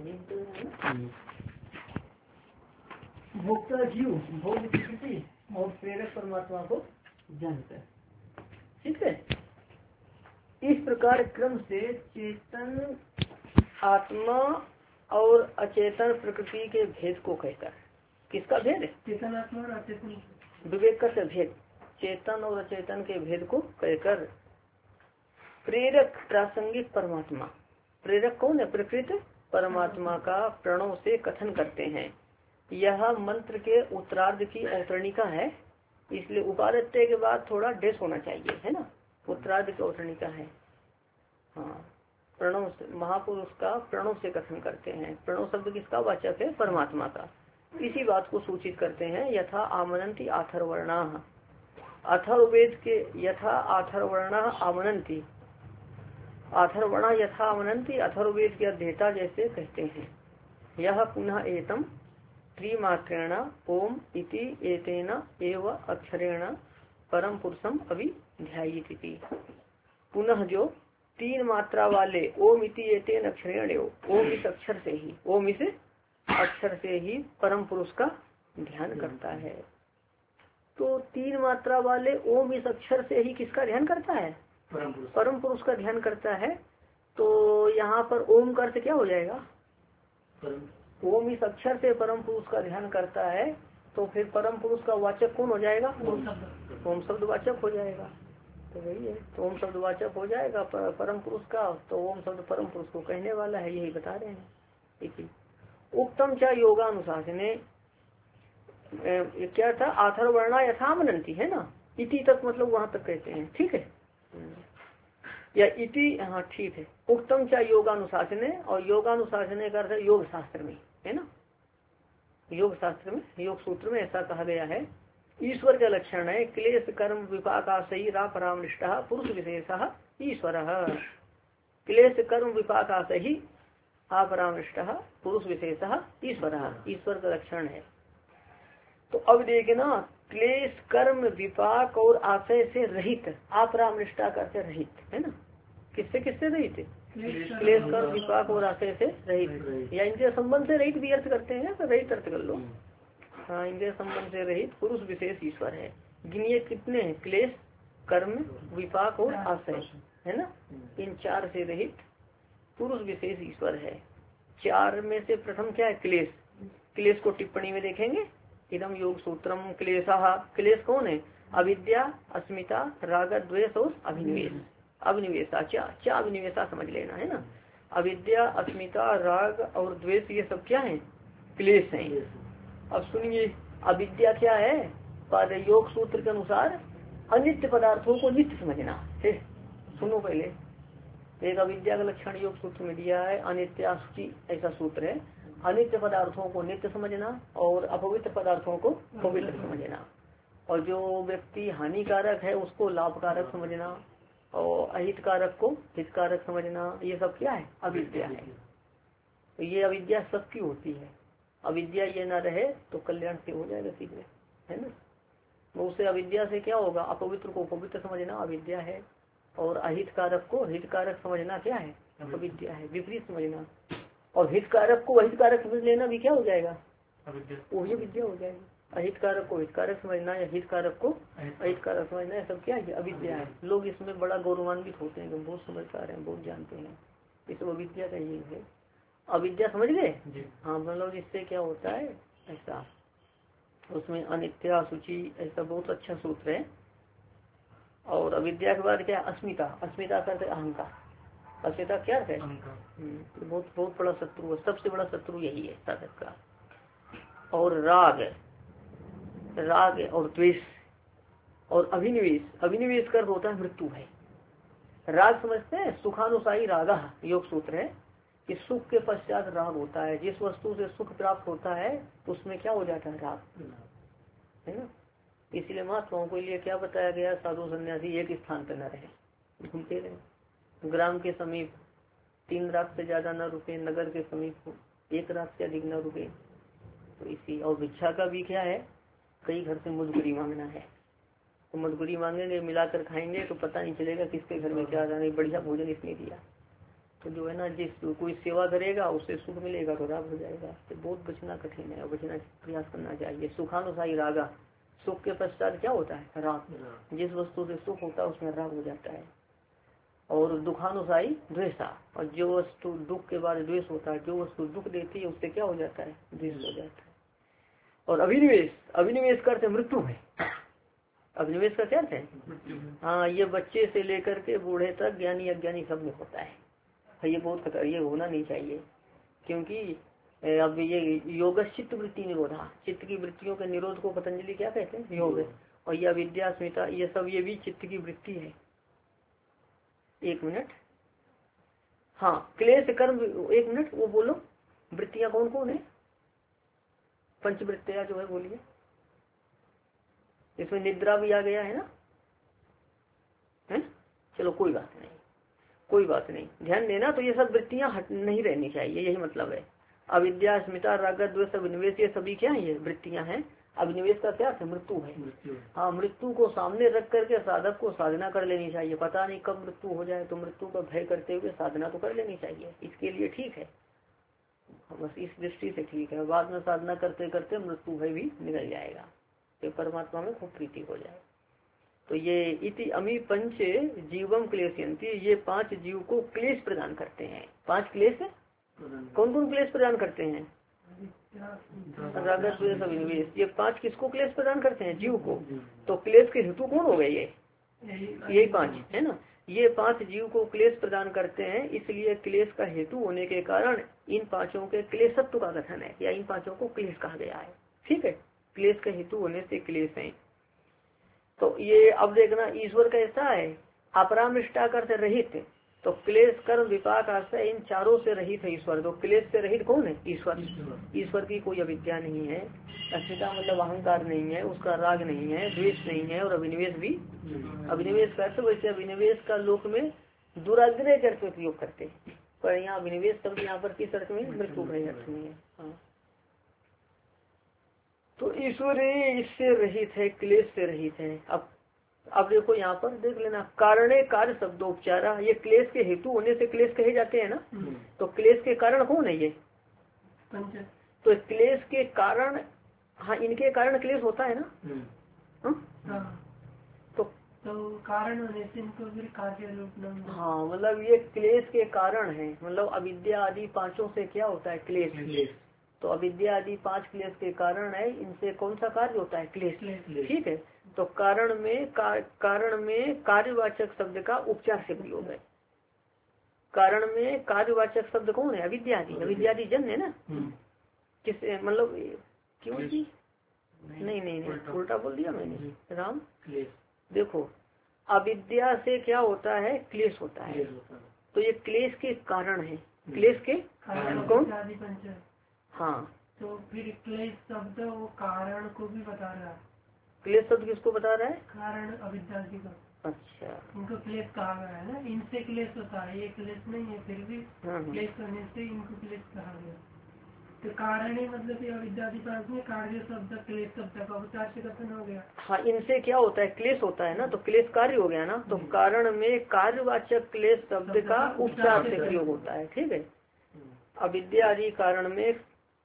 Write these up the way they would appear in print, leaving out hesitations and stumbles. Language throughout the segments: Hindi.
भोक्ता जीव भोग प्रकृति और प्रेरक परमात्मा को जानकर, ठीक है। इस प्रकार क्रम से चेतन आत्मा और अचेतन प्रकृति के भेद को कहकर, किसका भेद है? चेतन आत्मा और अचेतन विवेक का भेद, चेतन और अचेतन के भेद को कहकर प्रेरक प्रासंगिक परमात्मा, प्रेरक कौन है? प्रकृति परमात्मा का प्रणव से कथन करते हैं। यह मंत्र के उत्तरार्ध की अवतरणिका है, इसलिए उपादत्य के बाद थोड़ा डेस होना चाहिए, है ना। उत्तरार्ध की अवतरणिका है। हाँ, प्रणव से, महापुरुष का प्रणव से कथन करते हैं। प्रणव शब्द किसका वाचक है? परमात्मा का। इसी बात को सूचित करते हैं। यथा आमनंती आथर्वणा, अथर्ववेद के यथा आथर्वणा आमनंती, अथर्वणा यथा आमनंती, अथर्ववेद के अध्येता जैसे कहते हैं। यह पुनः एतम त्रिमात्रेण ओम इति एतेन एव अक्षरेण परम पुरुषम अभिध्यायिति। पुनः जो तीन मात्रा वाले ओम इति एतेन अक्षरेण, ओम इस अक्षर से ही, ओम इस अक्षर से ही परम पुरुष का ध्यान करता है। तो तीन मात्रा वाले ओम इस अक्षर से ही किसका ध्यान करता है? परम पुरुष का ध्यान करता है। तो यहाँ पर ओम का अर्थ क्या हो जाएगा? ओम इस अक्षर से परम पुरुष का ध्यान करता है, तो फिर परम पुरुष का वाचक कौन हो जाएगा? ओम शब्द वाचक हो जाएगा। तो वही है, तो ओम शब्द वाचक हो जाएगा परम पुरुष का। तो ओम शब्द परम पुरुष को कहने वाला है, यही बता रहे हैं। ठीक है। उत्तम चा योगानुशासने क्या था? आथर्वणा यथामनंती, है ना। इति तक मतलब वहां तक कहते हैं, ठीक है। या इति, हाँ ठीक है। उत्तम चा योगानुशासने, और योगानुशासने का अर्थ योग शास्त्र में, है ना। योग शास्त्र में, योग सूत्र में ऐसा कहा गया है। ईश्वर का लक्षण है क्लेश कर्म विपाकाशयी परामृष्टः पुरुष विशेषः ईश्वर। क्लेश कर्म विपाकाशयी अपरामृष्टः पुरुष विशेषः ईश्वर, ईश्वर का लक्षण है। तो अब देखना, क्लेश कर्म विपाक और आशय से रहित, अपरामृष्टा करते रहित, है ना। किससे किससे रहित? क्लेश कर्म विपाक और आशय से रहित, या इंद्रिय संबंध से रहित भी अर्थ करते हैं, तो रहित अर्थ कर लो। हाँ, इंद्रिय संबंध से रहित पुरुष विशेष ईश्वर है। गिनिए कितने हैं? क्लेश कर्म विपाक और आशय, है ना। इन चार से रहित पुरुष विशेष ईश्वर है। चार में से प्रथम क्या है? क्लेश। क्लेश को टिप्पणी में देखेंगे। इदम योग सूत्रम क्लेशः, क्लेश कौन है? अविद्या, अस्मिता, राग, द्वेष और अभिनिवेश। अभिनिवेशा, क्या अभिनिवेशा समझ लेना, है ना। अविद्या, अस्मिता, राग और द्वेष, ये सब क्या है? क्लेश हैं। अब सुनिए, अविद्या क्या है? पर योग सूत्र के अनुसार अनित्य पदार्थों को नित्य समझना है। सुनो पहले, एक अविद्या का लक्षण योग सूत्र में दिया है, अनित्यासुचि, ऐसा सूत्र है। अनित्य पदार्थों को नित्य समझना और अपवित्र पदार्थों को पवित्र समझना, और जो व्यक्ति हानिकारक है उसको लाभकारक समझना, और अहितकारक को हितकारक समझना, ये सब क्या है? अविद्या है। तो ये अविद्या सबकी होती है। अविद्या ये ना रहे तो कल्याण से हो जाएगा सीधे, है ना। तो उससे अविद्या से क्या होगा? अपवित्र को पवित्र समझना अविद्या है, और अहितकारक को हितकारक समझना क्या है? अविद्या है। विपरीत समझना, और हितकारक को अहितकारक समझ लेना भी क्या हो जाएगा? वही विद्या हो जाएगी। अहितकारक को हितकारक समझना या हितकारक को अहितकारक समझना, ये सब क्या है? अविद्या है। लोग इसमें बड़ा गौरवान्वित होते हैं, बहुत समझदार हैं, बहुत जानते हैं। ये सब अविद्या का ही है। अविद्या समझ गए? हाँ, मतलब इससे क्या होता है ऐसा, उसमें अनित्या सूची ऐसा बहुत अच्छा सूत्र है। और अविद्या के बाद क्या? अस्मिता। अस्मिता करते अहंकार। अस्मिता क्या है? बहुत बहुत बड़ा शत्रु है, सबसे बड़ा शत्रु यही है साधक का। और राग, राग और द्वेष और अभिनिवेश। अभिनिवेश कर होता है मृत्यु है। राग समझते हैं? सुखानुसारी राग, योग सूत्र है कि सुख के पश्चात राग होता है। जिस वस्तु से सुख प्राप्त होता है उसमें क्या हो जाता है? राग, है ना। इसलिए महात्माओं के लिए क्या बताया गया? साधु सन्यासी एक स्थान पर न रहे, घूमते रहे। ग्राम के समीप 3 रात से ज्यादा न रुके, नगर के समीप 1 रात से अधिक न रुके। तो इसी, और भिक्षा का भी क्या है? कई घर से मजबूरी मांगना है, तो मजबूरी मांगेंगे, मिलाकर खाएंगे तो पता नहीं चलेगा किसके घर में क्या रहा, बढ़िया भोजन इसने दिया। तो जो है ना, जिस कोई सेवा करेगा उससे सुख मिलेगा तो राग हो जाएगा। तो बहुत बचना कठिन है, बचना प्रयास करना चाहिए। सुखानुसारी रागा, सुख के पश्चात क्या होता है? राग। जिस वस्तु से सुख होता है उसमें राग हो जाता है। और दुखानुसारी द्वेषा, और जो वस्तु दुख के बाद द्वेष होता है, जो वस्तु दुख देती है उससे क्या हो जाता है? द्वेष हो जाता है। और अभिनिवेश, अभिनिवेश करते मृत्यु है। अभिनिवेश का क्या अर्थ है? हाँ, ये बच्चे से लेकर के बूढ़े तक, ज्ञानी अज्ञानी सब में होता है। ये बहुत ये होना नहीं चाहिए, क्योंकि अब ये योग चित्त वृत्ति निरोधा, चित्त की वृत्तियों के निरोध को पतंजलि क्या कहते हैं? योग। और यह विद्या स्मिता, ये सब ये भी चित्त की वृत्ति है। एक मिनट, हाँ, क्लेश कर्म, एक मिनट, वो बोलो वृत्तियां कौन कौन है? पंचवृत्तियां जो है, बोलिए। इसमें निद्रा भी आ गया है ना? है, चलो कोई बात नहीं, कोई बात नहीं, ध्यान देना। तो ये सब वृत्तियां हट नहीं रहनी चाहिए, यही मतलब है। अविद्या स्मिता राग द्वेष अभिनिवेश, ये सभी क्या है? ये वृत्तियां हैं। अभिनिवेश का क्या है? मृत्यु है। हाँ, मृत्यु को सामने रख करके साधक को साधना कर लेनी चाहिए। पता नहीं कब मृत्यु हो जाए, तो मृत्यु का भय करते हुए साधना तो कर लेनी चाहिए, इसके लिए ठीक है, बस इस दृष्टि से ठीक है। बाद में साधना करते करते मृत्यु भय भी निकल जाएगा, तो परमात्मा में खूब प्रीति हो जाए। तो ये इति अमी पंच जीवम क्लेशयंती, ये 5 जीव को क्लेश प्रदान करते हैं। 5 क्लेश, कौन कौन क्लेश प्रदान करते हैं? राग द्वेष अभिनिवेश, ये 5 किसको क्लेश प्रदान करते हैं? जीव को। तो क्लेश के हेतु कौन हो गए? यही 5 है ना। ये 5 जीव को क्लेश प्रदान करते हैं, इसलिए क्लेश का हेतु होने के कारण इन 5 के क्लेशत्व का कथन है, या इन 5 को क्लेश कहा गया है। ठीक है, क्लेश का हेतु होने से क्लेश है। तो ये अब देखना, ईश्वर कैसा है? अपरामृष्टाकर से रहित, तो क्लेश कर्म विपाक आश्रय इन चारों से रहित है ईश्वर। तो क्लेश से रहित कौन है? ईश्वर। ईश्वर की कोई अविद्या नहीं है, अस्मिता मतलब अहंकार नहीं है, उसका राग नहीं है, द्वेष नहीं है, और अभिनिवेश भी। अभिनिवेश का अर्थ वैसे अभिनिवेश का लोक में दुराग्रह करके उपयोग करते हैं, पर यहाँ अभिनिवेश शब्द यहाँ पर किस अर्थ में? मृत्यु के अर्थ में है। हाँ, तो ईश्वर इससे रहित है, क्लेश से रहित है। अब देखो यहाँ पर देख लेना, कारणे कार्य शब्दोपचारा, ये क्लेश के हेतु होने से क्लेश कहे जाते हैं ना। तो क्लेश के कारण कौन है? ये तो क्लेश के कारण, हाँ, इनके कारण क्लेश होता है ना। तो कारण होने से इनको फिर कार्य रूप, हाँ, मतलब ये क्लेश के कारण है। मतलब अविद्या आदि 5 से क्या होता है? क्लेश। तो अविद्या आदि 5 क्लेश के कारण है, इनसे कौन सा कार्य होता है? क्लेश। ठीक है, तो कारण में कार्यवाचक शब्द का उपचार से प्रयोग है। कारण में कार्यवाचक शब्द कौन है? अविद्यादि। अविद्यादि जन्म है ना। किस मतलब क्यों जी? नहीं, उल्टा बोल दिया मैंने, राम। देखो, अविद्या से क्या होता है? क्लेश होता है। तो ये क्लेश के कारण है। क्लेश के कौन? हाँ, तो फिर क्लेश शब्द वो कारण को भी बता रहा है। क्लेश शब्द किसको बता रहा है? कारण अविद्या को। अच्छा, इनको क्लेश कहा गया है ना, इनसे क्लेश होता है, ये क्लेश नहीं है, फिर भी क्लेश करने से इनको क्लेश कहा गया। तो कारण ही मतलब अविद्या में कार्य शब्द क्लेश शब्द का उपचार से कथन हो गया। हाँ, इनसे क्या होता है? क्लेश होता है ना, तो क्लेश कार्य हो गया ना। तो कारण में कार्यवाचक क्लेश शब्द का उपचार से प्रयोग होता है। ठीक है, अविद्या आदि कारण में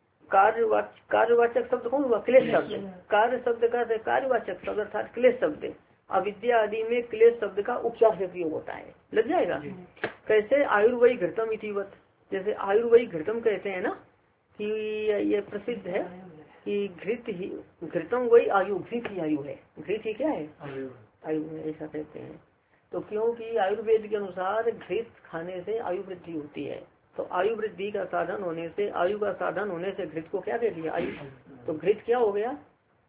कार्यवाचक शब्द कौन हुआ? क्लेश शब्द। कार्य शब्द का कार्यवाचक शब्द अर्थात क्लेश शब्द। अविद्या आदि में क्लेश शब्द का उपचार से प्रयोग होता है। लग जाएगा। कैसे? आयुर्वयी घृतम इतिवत, जैसे आयुर्वयी घृतम कहते हैं ना, कि ये प्रसिद्ध है कि घृतम वही आयु, घृत ही आयु है। घृत ही क्या है? आयु है, ऐसा कहते हैं। तो क्योंकि आयुर्वेद के अनुसार घृत खाने से आयु वृद्धि होती है। तो आयु वृद्धि का साधन होने से, आयु का साधन होने से घृत को क्या दे दिया? आयु। तो घृत क्या हो गया?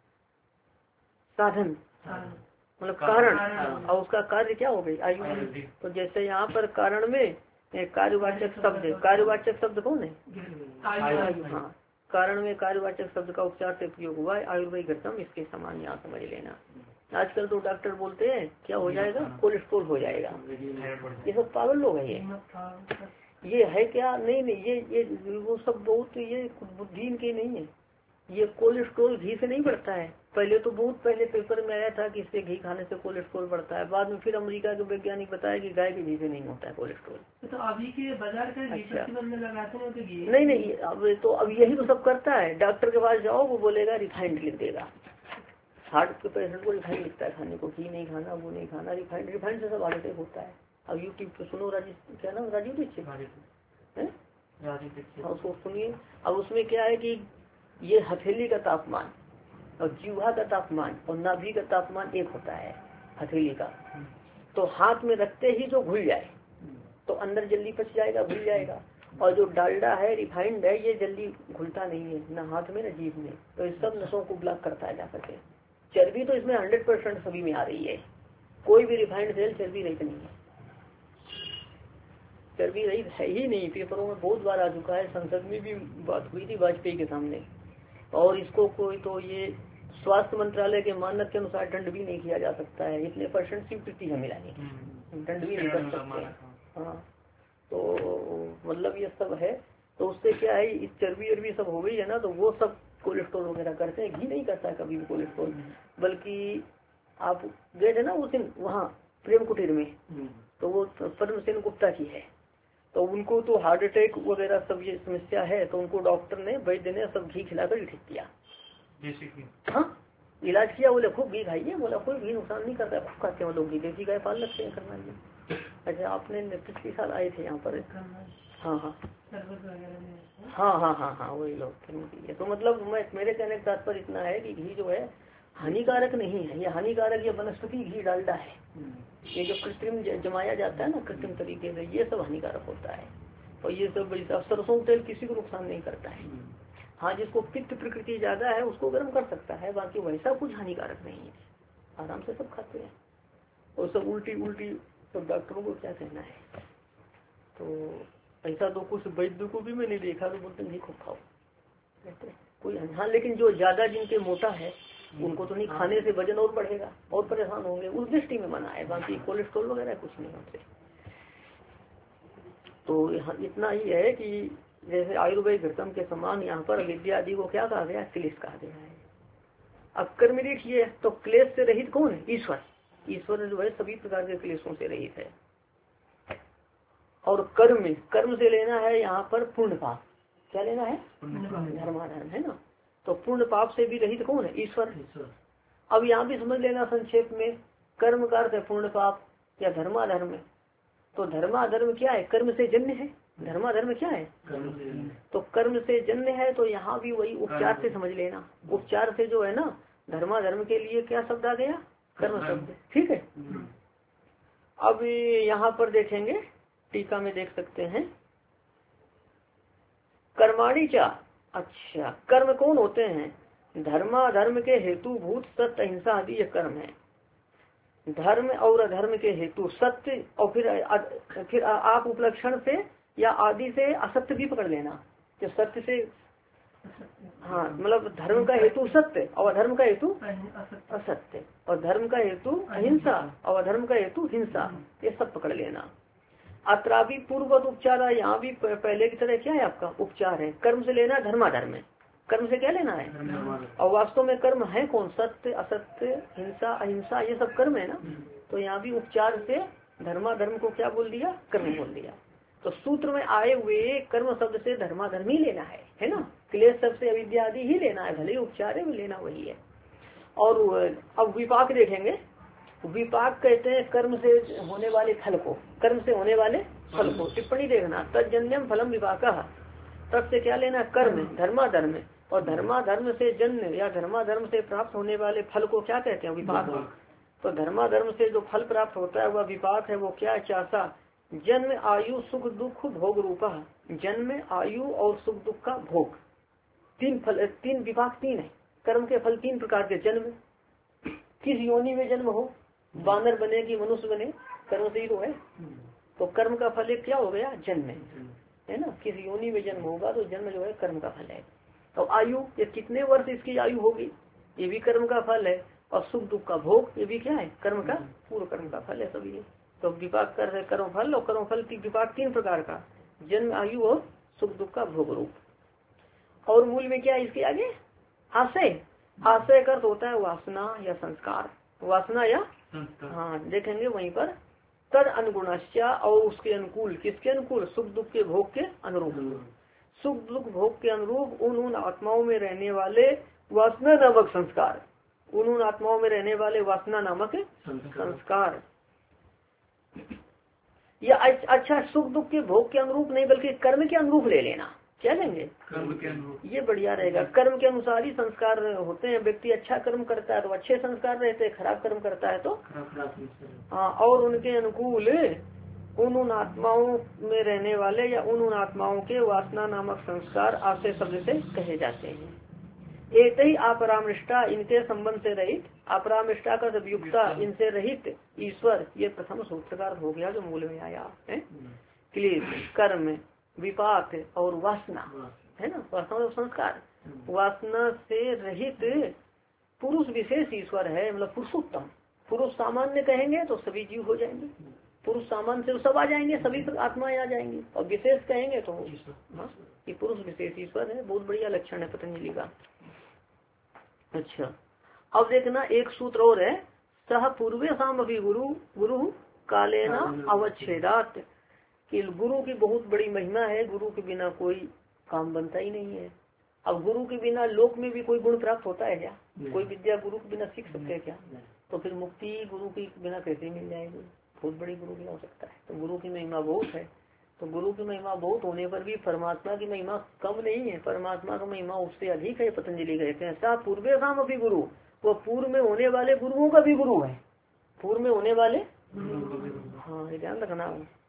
साधन, मतलब कारण, और उसका कार्य क्या हो गई? आयु। तो जैसे यहाँ पर कारण में कार्यवाचक शब्द, कार्यवाचक शब्द कौन है? आयु। हाँ, कारण में कार्यवाचक शब्द का उपचार से प्रयोग हुआ है, आयुर्वेद घृतम, इसके समान यहाँ समझ लेना। आजकल तो डॉक्टर बोलते हैं क्या हो जाएगा? कोलेस्ट्रोल हो जाएगा। ये सब पागल लोग हैं। ये है क्या? नहीं, ये वो सब बहुत, ये बुद्धि इनकी नहीं है। ये कोलेस्ट्रोल घी से नहीं बढ़ता है, पहले तो बहुत पहले पेपर में आया था कि इससे घी खाने से कोलेस्ट्रॉल बढ़ता है। बाद में फिर अमेरिका के वैज्ञानिक बताया कि गाय के घी से नहीं होता है कोलेस्ट्रॉल। तो अभी के बाजार का अच्छा। में लगाते हैं तो घी नहीं अब यही तो सब करता है। डॉक्टर के पास जाओ वो बोलेगा रिफाइंड लिख देगा। हार्ट के पेशेंट को रिफाइंड लिखता है खाने को, घी नहीं खाना, वो नहीं खाना, रिफाइंड से सब हार्ट अटैक होता है। अब यूट्यूब पे सुनो, राजीव क्या नाम, राजीव दीक्षित है, हाँ उसको सुनिए। अब उसमें क्या है कि ये हथेली का तापमान और जीवा का तापमान और नाभि का तापमान एक होता है हथेली का। तो हाथ में रखते ही जो घुल जाए तो अंदर जल्दी पच जाएगा, घुल जाएगा। और जो डालडा है, रिफाइंड है, ये जल्दी घुलता नहीं है, न हाथ में न जीभ में। तो इस सब नसों को ब्लॉक करता है जाकर के। चर्बी तो इसमें 100% सभी में आ रही है। कोई भी रिफाइंड तेल चर्बी रहित नहीं है, चर्बी रहित है ही नहीं। पेपरों में बहुत बार आ चुका है, संसद में भी बात हुई थी वाजपेयी के सामने। और इसको कोई तो ये स्वास्थ्य मंत्रालय के मानक के अनुसार दंड भी नहीं किया जा सकता है। इतने % स्वीकृति है मिलाने की, दंड भी नहीं कर सकते। हाँ तो मतलब ये सब है। तो उससे क्या है, इस चर्बी वर्बी सब हो गई है ना, तो वो सब कोलेस्ट्रॉल वगैरह करते हैं। घी नहीं करता है कभी भी कोलेस्ट्रॉल। बल्कि आप गए थे ना उस दिन वहाँ प्रेम कुटीर में, तो वो पद्म सेन गुप्ता की है। तो उनको तो हार्ट अटैक वगैरह सब ये समस्या है, तो उनको डॉक्टर ने, वैद्य ने सब घी खिलाकर ठीक किया। हाँ इलाज किया, बोले खूब घी खाइए, बोला कोई घी नुकसान नहीं करता है, खूब खाते हैं लोग घी, देसी गाय पाल लगते हैं करना जी। अच्छा आपने पिछले साल आए थे यहाँ पर? हाँ वही लोग। तो मतलब मेरे कहने का तात्पर्य इतना है कि घी जो है हानिकारक नहीं है। ये हानिकारक ये वनस्पति घी डालता है, ये जो कृत्रिम जमाया जाता है ना कृत्रिम तरीके से, ये सब हानिकारक होता है। और ये सब सरसों तेल किसी को नुकसान नहीं करता है। हाँ जिसको पित्त प्रकृति ज्यादा है उसको गर्म कर सकता है, बाकी वैसा कुछ हानिकारक नहीं है, आराम से सब खाते हैं। और सब उल्टी सब डॉक्टरों को क्या कहना है। तो ऐसा तो कुछ वैद्य को भी मैंने देखा तो बोलते नहीं खूब खाओ कहते कोई। हाँ लेकिन जो ज्यादा जिनके मोटा है उनको तो नहीं, खाने से वजन और बढ़ेगा और परेशान होंगे, उस दृष्टि में मना है। बाकी कोलेस्ट्रॉल वगैरह कुछ नहीं होते। तो यहाँ इतना ही है कि जैसे आयुर्वेद घृतम के समान यहाँ पर विद्या आदि को क्या कहा गया, क्लेश कहा गया है। अब कर्म देखिए तो क्लेश से रहित कौन है, ईश्वर। ईश्वर जो है सभी प्रकार के क्लेशों से रहित है। और कर्म से लेना है यहाँ पर पूर्ण पाप। क्या लेना है, धर्माधर्म है ना। तो पूर्ण पाप से भी रहित कौन है, ईश्वर। अब यहाँ भी समझ लेना संक्षेप में, कर्म का अर्थ है पूर्ण पाप या धर्माधर्म। तो धर्माधर्म क्या है, कर्म से जन्य है। धर्माधर्म क्या है, तो कर्म से जन्य है। तो यहाँ भी वही उपचार से समझ लेना। उपचार से जो है ना, धर्माधर्म के लिए क्या शब्द आ गया, कर्म शब्द, ठीक है। अब यहाँ पर देखेंगे, टीका में देख सकते हैं, कर्माणि चा। अच्छा कर्म कौन होते हैं, धर्माधर्म के हेतु भूत सत्य अहिंसा आदि ये कर्म है। धर्म और अधर्म के हेतु सत्य, और फिर आप उपलक्षण से या आदि से असत्य भी पकड़ लेना। जो सत्य से, हाँ मतलब धर्म का हेतु सत्य और अधर्म का हेतु असत्य, और धर्म का हेतु अहिंसा और अधर्म का हेतु हिंसा, ये सब पकड़ लेना। अत्रा भी पूर्ववत उपचार, यहाँ भी पहले की तरह क्या है आपका उपचार है। कर्म से लेना धर्माधर्म, कर्म से क्या लेना है, और वास्तव में कर्म है कौन, सत्य असत्य हिंसा अहिंसा, ये सब कर्म है ना। तो यहाँ भी उपचार से धर्माधर्म को क्या बोल दिया, कर्म बोल दिया। तो सूत्र में आए हुए कर्म शब्द से धर्माधर्म ही लेना है ना। क्लेश शब्द से अविद्या आदि ही लेना है, भले ही उपचार है वो लेना वही है। और अब विपाक देखेंगे। विपाक कहते हैं कर्म से होने वाले फल को, कर्म से होने वाले फल को। टिप्पणी देखना, तज्जन्यम फलम विपाकः, तब से क्या लेना, कर्म धर्माधर्म, और धर्माधर्म से जन्य या धर्माधर्म से प्राप्त होने वाले फल को क्या कहते हैं, विपाक। तो धर्माधर्म से जो फल प्राप्त होता है वह विपाक है। वो क्या, चासा जन्म आयु सुख दुख भोग रूपा। जन्म आयु और सुख दुख का भोग, तीन फल, तीन विपाक तीन है। कर्म के फल तीन प्रकार के, जन्म किस योनि में जन्म हो, बानर बने कि मनुष्य बने, कर्म से ही तो है। तो कर्म का फल एक क्या हो गया, जन्म है ना। किस योनि में जन्म होगा तो जन्म जो है कर्म का फल है। तो आयु, ये कितने वर्ष इसकी आयु होगी, ये भी कर्म का फल है। और सुख दुख का भोग, ये भी क्या है, कर्म का, पूर्व कर्म का फल है सभी। तो विपाक कर है कर्म फल, और कर्म फल की विपाक तीन प्रकार का, जन्म आयु और सुख दुख का भोग रूप। और मूल में क्या है इसके आगे, आशय, आश्रय का अर्थ होता है वासना या संस्कार, वासना या हाँ देखेंगे वहीं पर। तद अनुगुणस्या और उसके अनुकूल, किसके अनुकूल, सुख दुख के भोग के अनुरूप, सुख दुख भोग के अनुरूप उन आत्माओं में रहने वाले वासना नामक संस्कार, उन आत्माओं में रहने वाले वासना नामक संस्कार। या अच्छा सुख दुख के भोग के अनुरूप नहीं बल्कि कर्म के अनुरूप ले लेना, क्या लेंगे, कर्म के अनुरूप, ये बढ़िया रहेगा। कर्म के अनुसार ही संस्कार होते हैं, व्यक्ति अच्छा कर्म करता है तो अच्छे संस्कार रहते हैं, खराब कर्म करता है तो हाँ। और उनके अनुकूल उन आत्माओं में रहने वाले या उन आत्माओं के वासना नामक संस्कार आश्रय शब्द से कहे जाते हैं। एक ही अपरामृष्टा, इनके संबंध से रहित, अपरामृष्टा का जब युक्ता, इनसे रहित ईश्वर, ये प्रथम सूत्रकार हो गया जो मूल में आया है। क्लियर, कर्म विपाक और वासना है ना, वासना और संस्कार, वासना से रहित पुरुष विशेष ईश्वर है, मतलब पुरुषोत्तम। पुरुष सामान्य कहेंगे तो सभी जीव हो जाएंगे, पुरुष सामान्य से सब आ जाएंगे, सभी आत्माएं आ जाएंगी, और विशेष कहेंगे तो हाँ ये पुरुष विशेष ईश्वर है। बहुत बढ़िया लक्षण है पतंजलि का। अच्छा अब देखना एक सूत्र और है, सह पूर्वे शाम अभी गुरु गुरु कालेना अवच्छेदात, कि गुरु की बहुत बड़ी महिमा है, गुरु के बिना कोई काम बनता ही नहीं है। अब गुरु के बिना लोक में भी कोई गुण प्राप्त होता है क्या, कोई विद्या गुरु के बिना सीख सकते हैं क्या, तो फिर मुक्ति गुरु के बिना कैसे मिल जाएगी, बहुत बड़ी गुरु की आवश्यकता है। तो गुरु की महिमा बहुत है, तो गुरु की महिमा बहुत होने पर भी परमात्मा की महिमा कम नहीं है, परमात्मा की महिमा उससे अधिक है। पतंजलि कहते हैं सा पूर्वे शाम अभी गुरु, वो पूर्व में होने वाले गुरुओं का भी गुरु है, पूर्व में होने वाले हाँ ये ध्यान रखना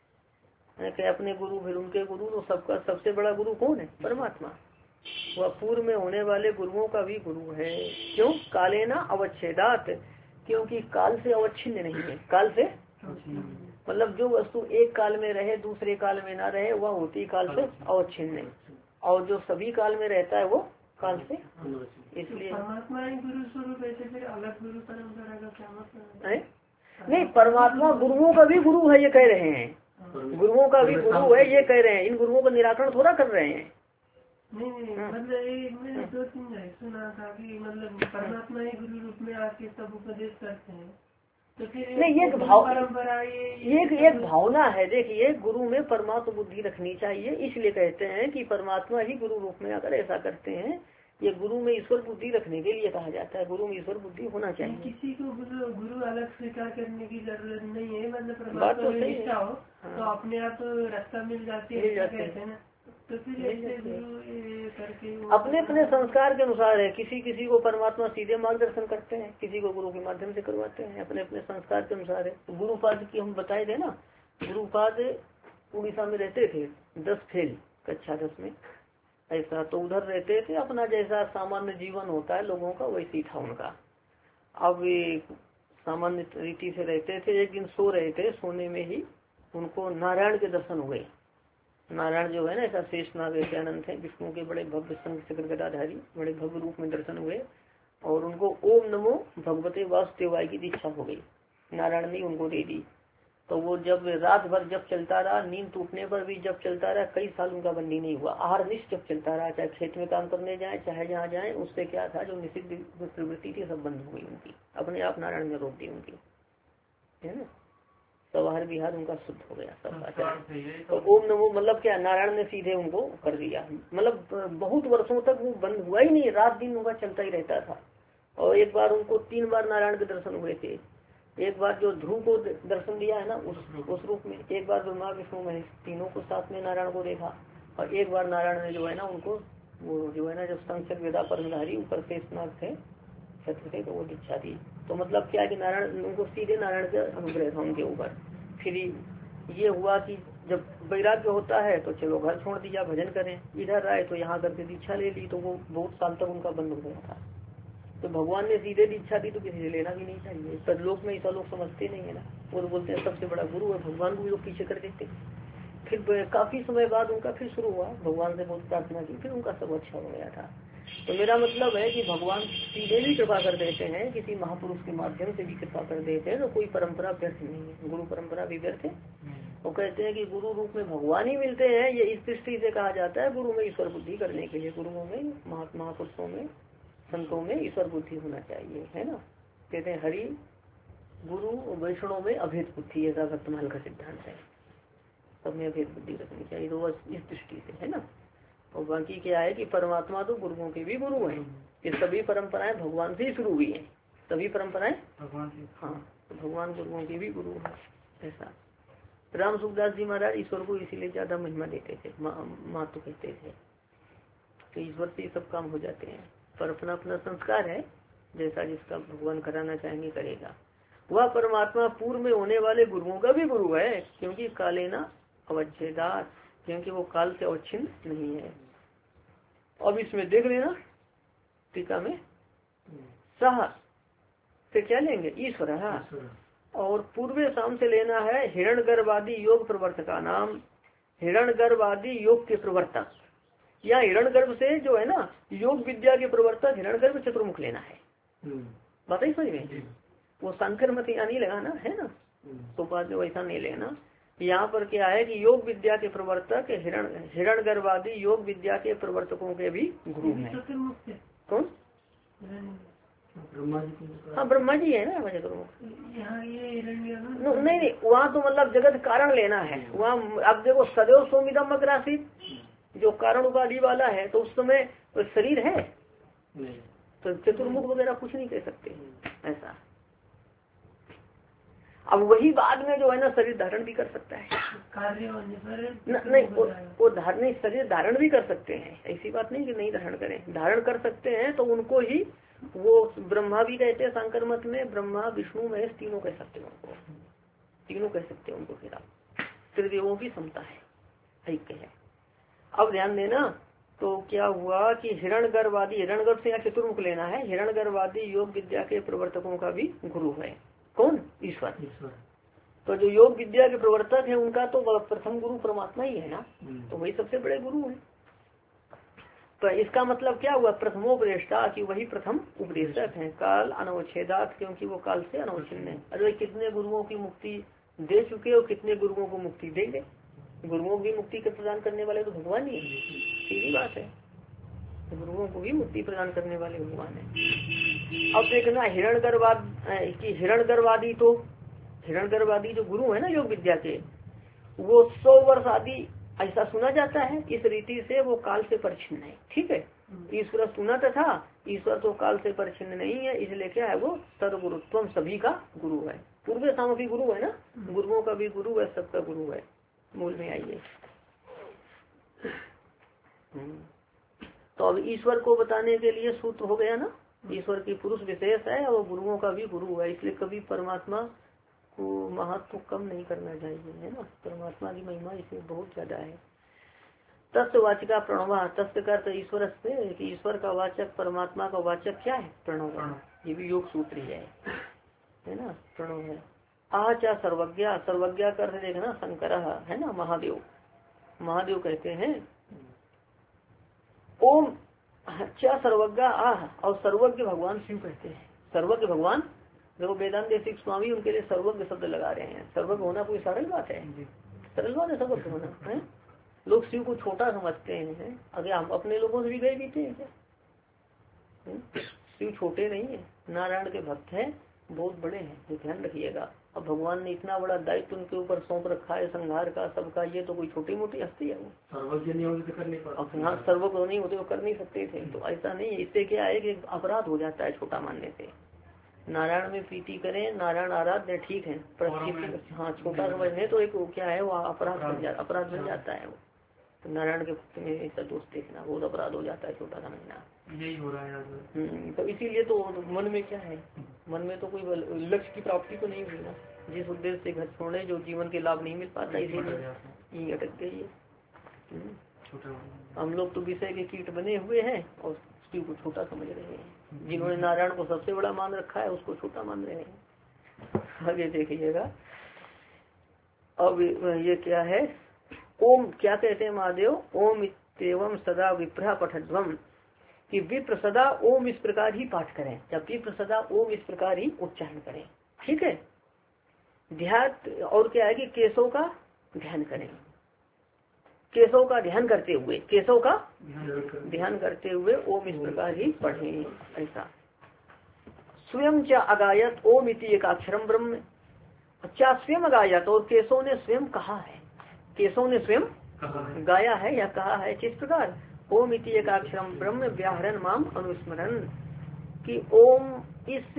है कि अपने गुरु फिर उनके गुरु, तो सबका सबसे बड़ा गुरु कौन है, परमात्मा। वह पूर्व में होने वाले गुरुओं का भी गुरु है। क्यों, काले ना अवच्छेदात, क्योंकि काल से अवच्छिन्न नहीं है, काल से मतलब जो वस्तु एक काल में रहे दूसरे काल में ना रहे वह होती काल से अवच्छिन्न है, और जो सभी काल में रहता है वो काल से। इसलिए परमात्मा गुरु स्वरूप ऐसे फिर अलग गुरु परंपरा का क्या मतलब है? नहीं, परमात्मा गुरुओं का भी गुरु है ये कह रहे हैं, गुरुओं का भी गुरु है ये कह रहे हैं, इन गुरुओं का निराकरण थोड़ा कर रहे हैं। नहीं मतलब मैंने 2-3 जगह सुना था कि मतलब परमात्मा ही गुरु रूप में आके सब उपदेश करते हैं, तो फिर नहीं एक भाव परंपरा एक भावना है। देखिए गुरु में परमात्मा बुद्धि रखनी चाहिए, इसलिए कहते हैं कि परमात्मा ही गुरु रूप में आकर ऐसा करते हैं। ये गुरु में ईश्वर बुद्धि रखने के लिए कहा जाता है, गुरु में ईश्वर बुद्धि होना चाहिए। किसी को गुरु अलग स्वीकार करने की जरूरत नहीं है, मतलब बात तो सही निष्ठा हो तो अपने आप रास्ता मिल जाती है, कहते हैं ना। तो फिर ऐसे गुरु करके अपने अपने संस्कार के अनुसार है, किसी को परमात्मा सीधे मार्गदर्शन करते हैं, किसी को गुरु के माध्यम से करवाते हैं, अपने अपने संस्कार के अनुसार है। तो गुरुपाद की हम बताए थे ना, गुरुपाद उड़ीसा में रहते थे 10 फेल कक्षा 10 में ऐसा, तो उधर रहते थे, अपना जैसा सामान्य जीवन होता है लोगों का वैसे ही था उनका। अब सामान्य रीति से रहते थे, एक दिन सो रहे थे, सोने में ही उनको नारायण के दर्शन हुए। नारायण जो है ना ऐसा शेषनाग ऐसे अनंत है, विष्णु के बड़े भव्य संग चक्र गदाधारी बड़े भव्य रूप में दर्शन हुए, और उनको ओम नमो भगवते वासुदेवाय की दीक्षा हो गई, नारायण ने उनको दे दी। तो वो जब रात भर जब चलता रहा, नींद टूटने पर भी जब चलता रहा, कई साल उनका बंदी नहीं हुआ, आहार निष्ठ जब चलता रहा, चाहे खेत में काम करने जाए चाहे जहाँ जाए, उससे क्या था जो निषिद्ध प्रवृत्ति थी सब बंद हो गई उनकी, अपने आप नारायण ने रोक दी उनकी, है ना, सब आहार विहार उनका शुद्ध हो गया सब आचार। तो ओम नमो मतलब क्या, नारायण ने सीधे उनको कर दिया, मतलब बहुत वर्षों तक वो बंद हुआ ही नहीं, रात दिन उनका चलता ही रहता था। और एक बार उनको 3 बार नारायण के दर्शन हुए थे, एक बार जो ध्रुव को दर्शन दिया है ना उस रूप में, एक बार ब्रह्मा विष्णु महेश तीनों को साथ में नारायण को देखा, और एक बार नारायण ने जो है ना उनको वो जो है ना जब संचक वेदा परमधारी ऊपर शेषनाग थे छत्र थे तो वो दीक्षा दी। तो मतलब क्या कि नारायण उनको सीधे नारायण का अनुग्रह था उनके ऊपर। फिर ये हुआ कि जब वैराग्य होता है तो चलो घर छोड़ दिया, भजन करें, इधर आए तो यहाँ करके दीक्षा ले ली, तो वो बहुत साल तक उनका बंद हो गया था। तो भगवान ने सीधे दीक्षा दी तो किसी से लेना भी नहीं चाहिए, पर लोग में ऐसा लोग समझते नहीं है ना, वो तो बोलते हैं सबसे बड़ा गुरु है, भगवान को भी लोग पीछे कर देते। फिर काफी समय बाद उनका फिर शुरू हुआ, भगवान से बहुत प्रार्थना की, फिर उनका सब अच्छा हो गया था। तो मेरा मतलब है कि भगवान सीधे भी कृपा कर देते हैं, किसी महापुरुष के माध्यम से भी कृपा कर देते हैं, तो कोई परंपरा व्यर्थ नहीं है, गुरु परंपरा भी व्यर्थ है। वो कहते हैं कि गुरु रूप में भगवान ही मिलते हैं, ये इस दृष्टि से कहा जाता है गुरु में ईश्वर बुद्धि करने के लिए, गुरुओं में महापुरुषों में संतों में ईश्वर बुद्धि होना चाहिए, है ना। कहते हैं हरि गुरु वैष्णव में अभेद बुद्धि, ऐसा वर्तमान का सिद्धांत है। सब में अभेद बुद्धि रखनी चाहिए, तो बस इस दृष्टि से, है ना। और बाकी क्या है कि परमात्मा तो गुरुओं के भी गुरु हैं, ये सभी परंपराएं भगवान से ही शुरू हुई हैं, सभी परंपराएं भगवान से। हाँ, तो भगवान गुरुओं के भी गुरु हैं, ऐसा। राम सुखदास जी महाराज ईश्वर को इसीलिए ज्यादा महिमा देते थे, महत्व कहते थे, तो ईश्वर से सब काम हो जाते हैं, पर अपना अपना संस्कार है, जैसा जिसका भगवान कराना चाहेंगे करेगा। वह परमात्मा पूर्व में होने वाले गुरुओं का भी गुरु है, क्योंकि काले ना अवच्छेदात, क्योंकि वो काल से अवच्छिन्न नहीं है। अब इसमें देख लेना टीका में, सह से क्या लेंगे, ईश्वर, और पूर्व शाम से लेना है हिरण्यगर्भादि योग प्रवर्तका नाम, हिरण्यगर्भादि योग के प्रवर्तक, या हिरण्यगर्भ से जो है ना योग विद्या के प्रवर्तक हिरण्यगर्भ चतुर्मुख लेना है। बात ही समझ में, वो शंकर मत नहीं लगाना है ना, तो बात में वैसा नहीं लेना। यहाँ पर क्या है कि योग विद्या के प्रवर्तक हिरण्यगर्भादि योग विद्या के प्रवर्तकों के भी गुरु हैं। कौन? हाँ, ब्रह्मा जी है ना चतुर्मुख। नहीं, वहाँ तो मतलब जगत कारण लेना है वहाँ। अब देखो सदैव सोमिदम अग्रासित, जो कारण उपाधि वाला है, तो उस समय तो शरीर है, तो चतुर्मुख वगैरह कुछ नहीं कह सकते, ऐसा। अब वही बाद में जो है ना शरीर धारण भी कर सकता है, नहीं वो धारण शरीर धारण भी कर सकते हैं, ऐसी बात नहीं कि नहीं धारण करें, धारण कर सकते हैं। तो उनको ही वो ब्रह्मा भी कहते हैं शंकर मत में, ब्रह्मा विष्णु महेश तीनों कह सकते हैं उनको, तीनों कह सकते हैं उनको, फिर आप त्रिदेवों की क्षमता है, ठीक है। अब ध्यान देना, तो क्या हुआ कि हिरण्यगर्भादि, हिरण्यगर्भ से यहाँ चतुर्मुख लेना है, हिरण्यगर्भादि योग विद्या के प्रवर्तकों का भी गुरु है। कौन? ईश्वर। तो जो योग विद्या के प्रवर्तक है उनका तो प्रथम गुरु परमात्मा ही है ना, तो वही सबसे बड़े गुरु है। तो इसका मतलब क्या हुआ, प्रथमोपदेष्टा, कि वही प्रथम उपदेशक है, काल अनवच्छेदात, क्योंकि वो काल से अनवच्छिन्न है। अरे कितने गुरुओं की मुक्ति दे चुके और कितने गुरुओं को मुक्ति देंगे, गुरुओं की मुक्ति के प्रदान करने वाले तो भगवान ही है, सीधी बात है, गुरुओं को भी मुक्ति प्रदान करने वाले भगवान है। अब देखना हिरण्यगर्भादि, तो हिरण्यगर्भादि जो गुरु है ना योग विद्या के, वो 100 वर्ष आदि ऐसा सुना जाता है, इस रीति से वो काल से परिच्छिन्न है, ठीक है। ईश्वर सुना था, ईश्वर तो काल से परिच्छिन्न नहीं है, इसलिए क्या है वो सर्वगुरुत्वम, सभी का गुरु है, पूर्व सामग्री गुरु है ना, गुरुओं का भी गुरु है, सबका गुरु है। मूल में आइए, तो अब ईश्वर को बताने के लिए सूत्र हो गया ना, ईश्वर की पुरुष विशेष है और गुरुओं का भी गुरु है, इसलिए कभी परमात्मा को महत्व कम नहीं करना चाहिए, है ना। परमात्मा की महिमा इसमें बहुत ज्यादा है। तत्व वाचिका प्रणवा, तत्व का अर्थ ईश्वर से, कि ईश्वर का वाचक परमात्मा का वाचक क्या है, प्रणव, ये भी योग सूत्र ही है ना, प्रणव है। आचा सर्वज्ञा, सर्वज्ञा का अर्थ देखना शंकर है ना, महादेव, महादेव कहते हैं ओम क्या सर्वज्ञा आह, और सर्वज्ञ भगवान शिव कहते हैं, सर्वज्ञ भगवान। देखो वेदांत देशिक स्वामी उनके लिए सर्वज्ञ शब्द लगा रहे हैं, सर्वज्ञ होना कोई सरल बात है, सरल बात है सर्वज्ञ होना है। लोग शिव को छोटा समझते हैं, अगर हम अपने लोगों से भी गए बीते हैं क्या, शिव छोटे नहीं है, नारायण के भक्त हैं, बहुत बड़े हैं, ये ध्यान रखिएगा। अब भगवान ने इतना बड़ा दायित्व उनके ऊपर सौंप रखा है संहार का सबका, ये तो कोई छोटी मोटी हस्ती है, वो सर्वज्ञ नहीं होते कर नहीं पाते, हाँ सर्वज्ञ नहीं होते वो कर नहीं सकते थे, तो ऐसा नहीं है। इससे क्या है कि अपराध हो जाता है छोटा मानने से। नारायण में प्रीति करें, नारायण आराध्य ठीक है, पर हाँ छोटा समझने तो एक क्या है वो अपराध बन जाता है वो। तो नारायण के भक्त में ऐसा दोष देखना, बहुत अपराध हो जाता है छोटा समझना, यही हो रहा है। तो इसीलिए तो मन में क्या है, मन में तो कोई लक्ष्य की प्राप्ति तो नहीं हुई ना, जिस उद्देश्य से घर छोड़े जो जीवन के लाभ नहीं मिल पाता, इसीलिए ये अटक गई है। हम लोग तो विषय के कीट बने हुए हैं और शिव को छोटा समझ रहे हैं, जिन्होंने नारायण को सबसे बड़ा मान रखा है उसको छोटा मान रहे हैं। आगे देखिएगा, अब ये क्या है, ओम क्या कहते हैं महादेव, ओम इत्येवं सदा विप्रा पठध्वम, कि विप्र सदा ओम इस प्रकार ही पाठ करें, जब विप्र सदा ओम इस प्रकार ही उच्चारण करें, ठीक है। ध्यान और क्या है कि केशों का ध्यान करें, केशव का ध्यान करते हुए, केशव का ध्यान करते हुए ओम इस प्रकार ही पढ़े। ऐसा स्वयं च अगायत ओम इति एकाक्षरम ब्रह्म, क्या स्वयं अगायत, और केशव ने स्वयं कहा है, केशव ने स्वयं गाया है या कहा है, किस प्रकार, ओम इति एकाक्षरम ब्रह्म व्याहरण माम अनुस्मरण, कि ओम इस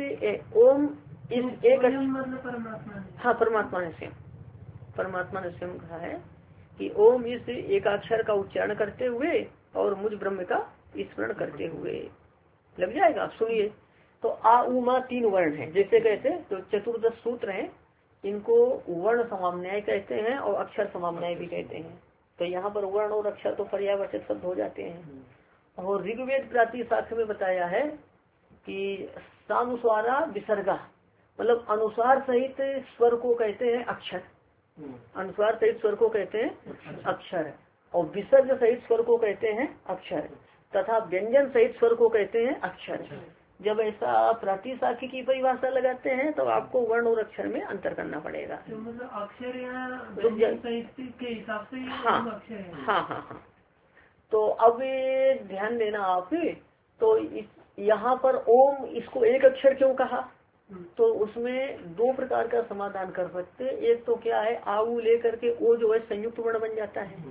एक, हाँ परमात्मा ने स्वयं, परमात्मा ने स्वयं कहा है कि ओम इस एकाक्षर का उच्चारण करते हुए और मुझ ब्रह्म का स्मरण करते हुए। लग जाएगा, सुनिए। तो आ उ मा 3 वर्ण हैं, जैसे कैसे, तो चतुर्दश सूत्र हैं, इनको वर्ण समाम्नाय कहते हैं और अक्षर समाम्नाय भी कहते हैं। तो यहाँ पर वर्ण और अक्षर तो पर्यायवाचक शब्द हो जाते हैं। और ऋग्वेद प्रातिशाख्य में बताया है कि सानुस्वारा विसर्गा, मतलब अनुसार सहित स्वर को कहते हैं अक्षर, अनुसार सहित स्वर को कहते हैं अक्षर, और विसर्ग सहित स्वर को कहते हैं अक्षर, तथा व्यंजन सहित स्वर को कहते हैं अक्षर। जब ऐसा प्रातिशाख्य की परिभाषा लगाते हैं तो आपको वर्ण और अक्षर में अंतर करना पड़ेगा। तो मतलब अक्षर के हिसाब से हाँ हाँ हाँ हाँ। तो अब ध्यान देना आप, तो यहाँ पर ओम इसको एक अक्षर क्यों कहा, तो उसमें 2 प्रकार का समाधान कर सकते। एक तो क्या है, आऊ लेकर के ओ जो है संयुक्त वर्ण बन जाता है,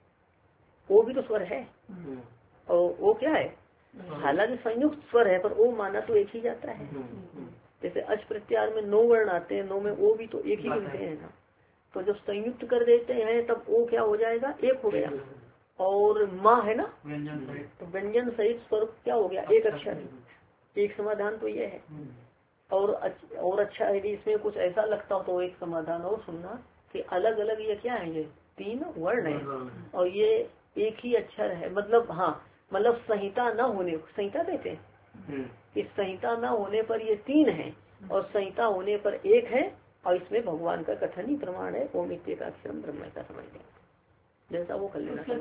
ओ भी तो स्वर है, और ओ क्या है, हालांकि संयुक्त स्वर है पर ओ माना तो एक ही जाता है। जैसे अच प्रत्यार में 9 वर्ण आते हैं, 9 में ओ भी तो एक ही बनते हैं ना, तो जब संयुक्त कर देते हैं तब ओ क्या हो जाएगा, एक हो गया। और माँ है ना, तो व्यंजन सहित स्वर क्या हो गया, एक अक्षर। एक समाधान तो ये है। और अच्छा यदि इसमें कुछ ऐसा लगता हो तो एक समाधान और सुनना कि अलग अलग ये क्या है, ये 3 वर्ण है और ये एक ही अक्षर है। मतलब हाँ, मतलब संहिता न होने, संहिता कहते हैं, इस संहिता न होने पर ये 3 है और संहिता होने पर 1 है, और इसमें भगवान का कथन ही प्रमाण है, ओम इत्येकाक्षरम ब्रह्म का समझ लें। जैसा वो कर लेना,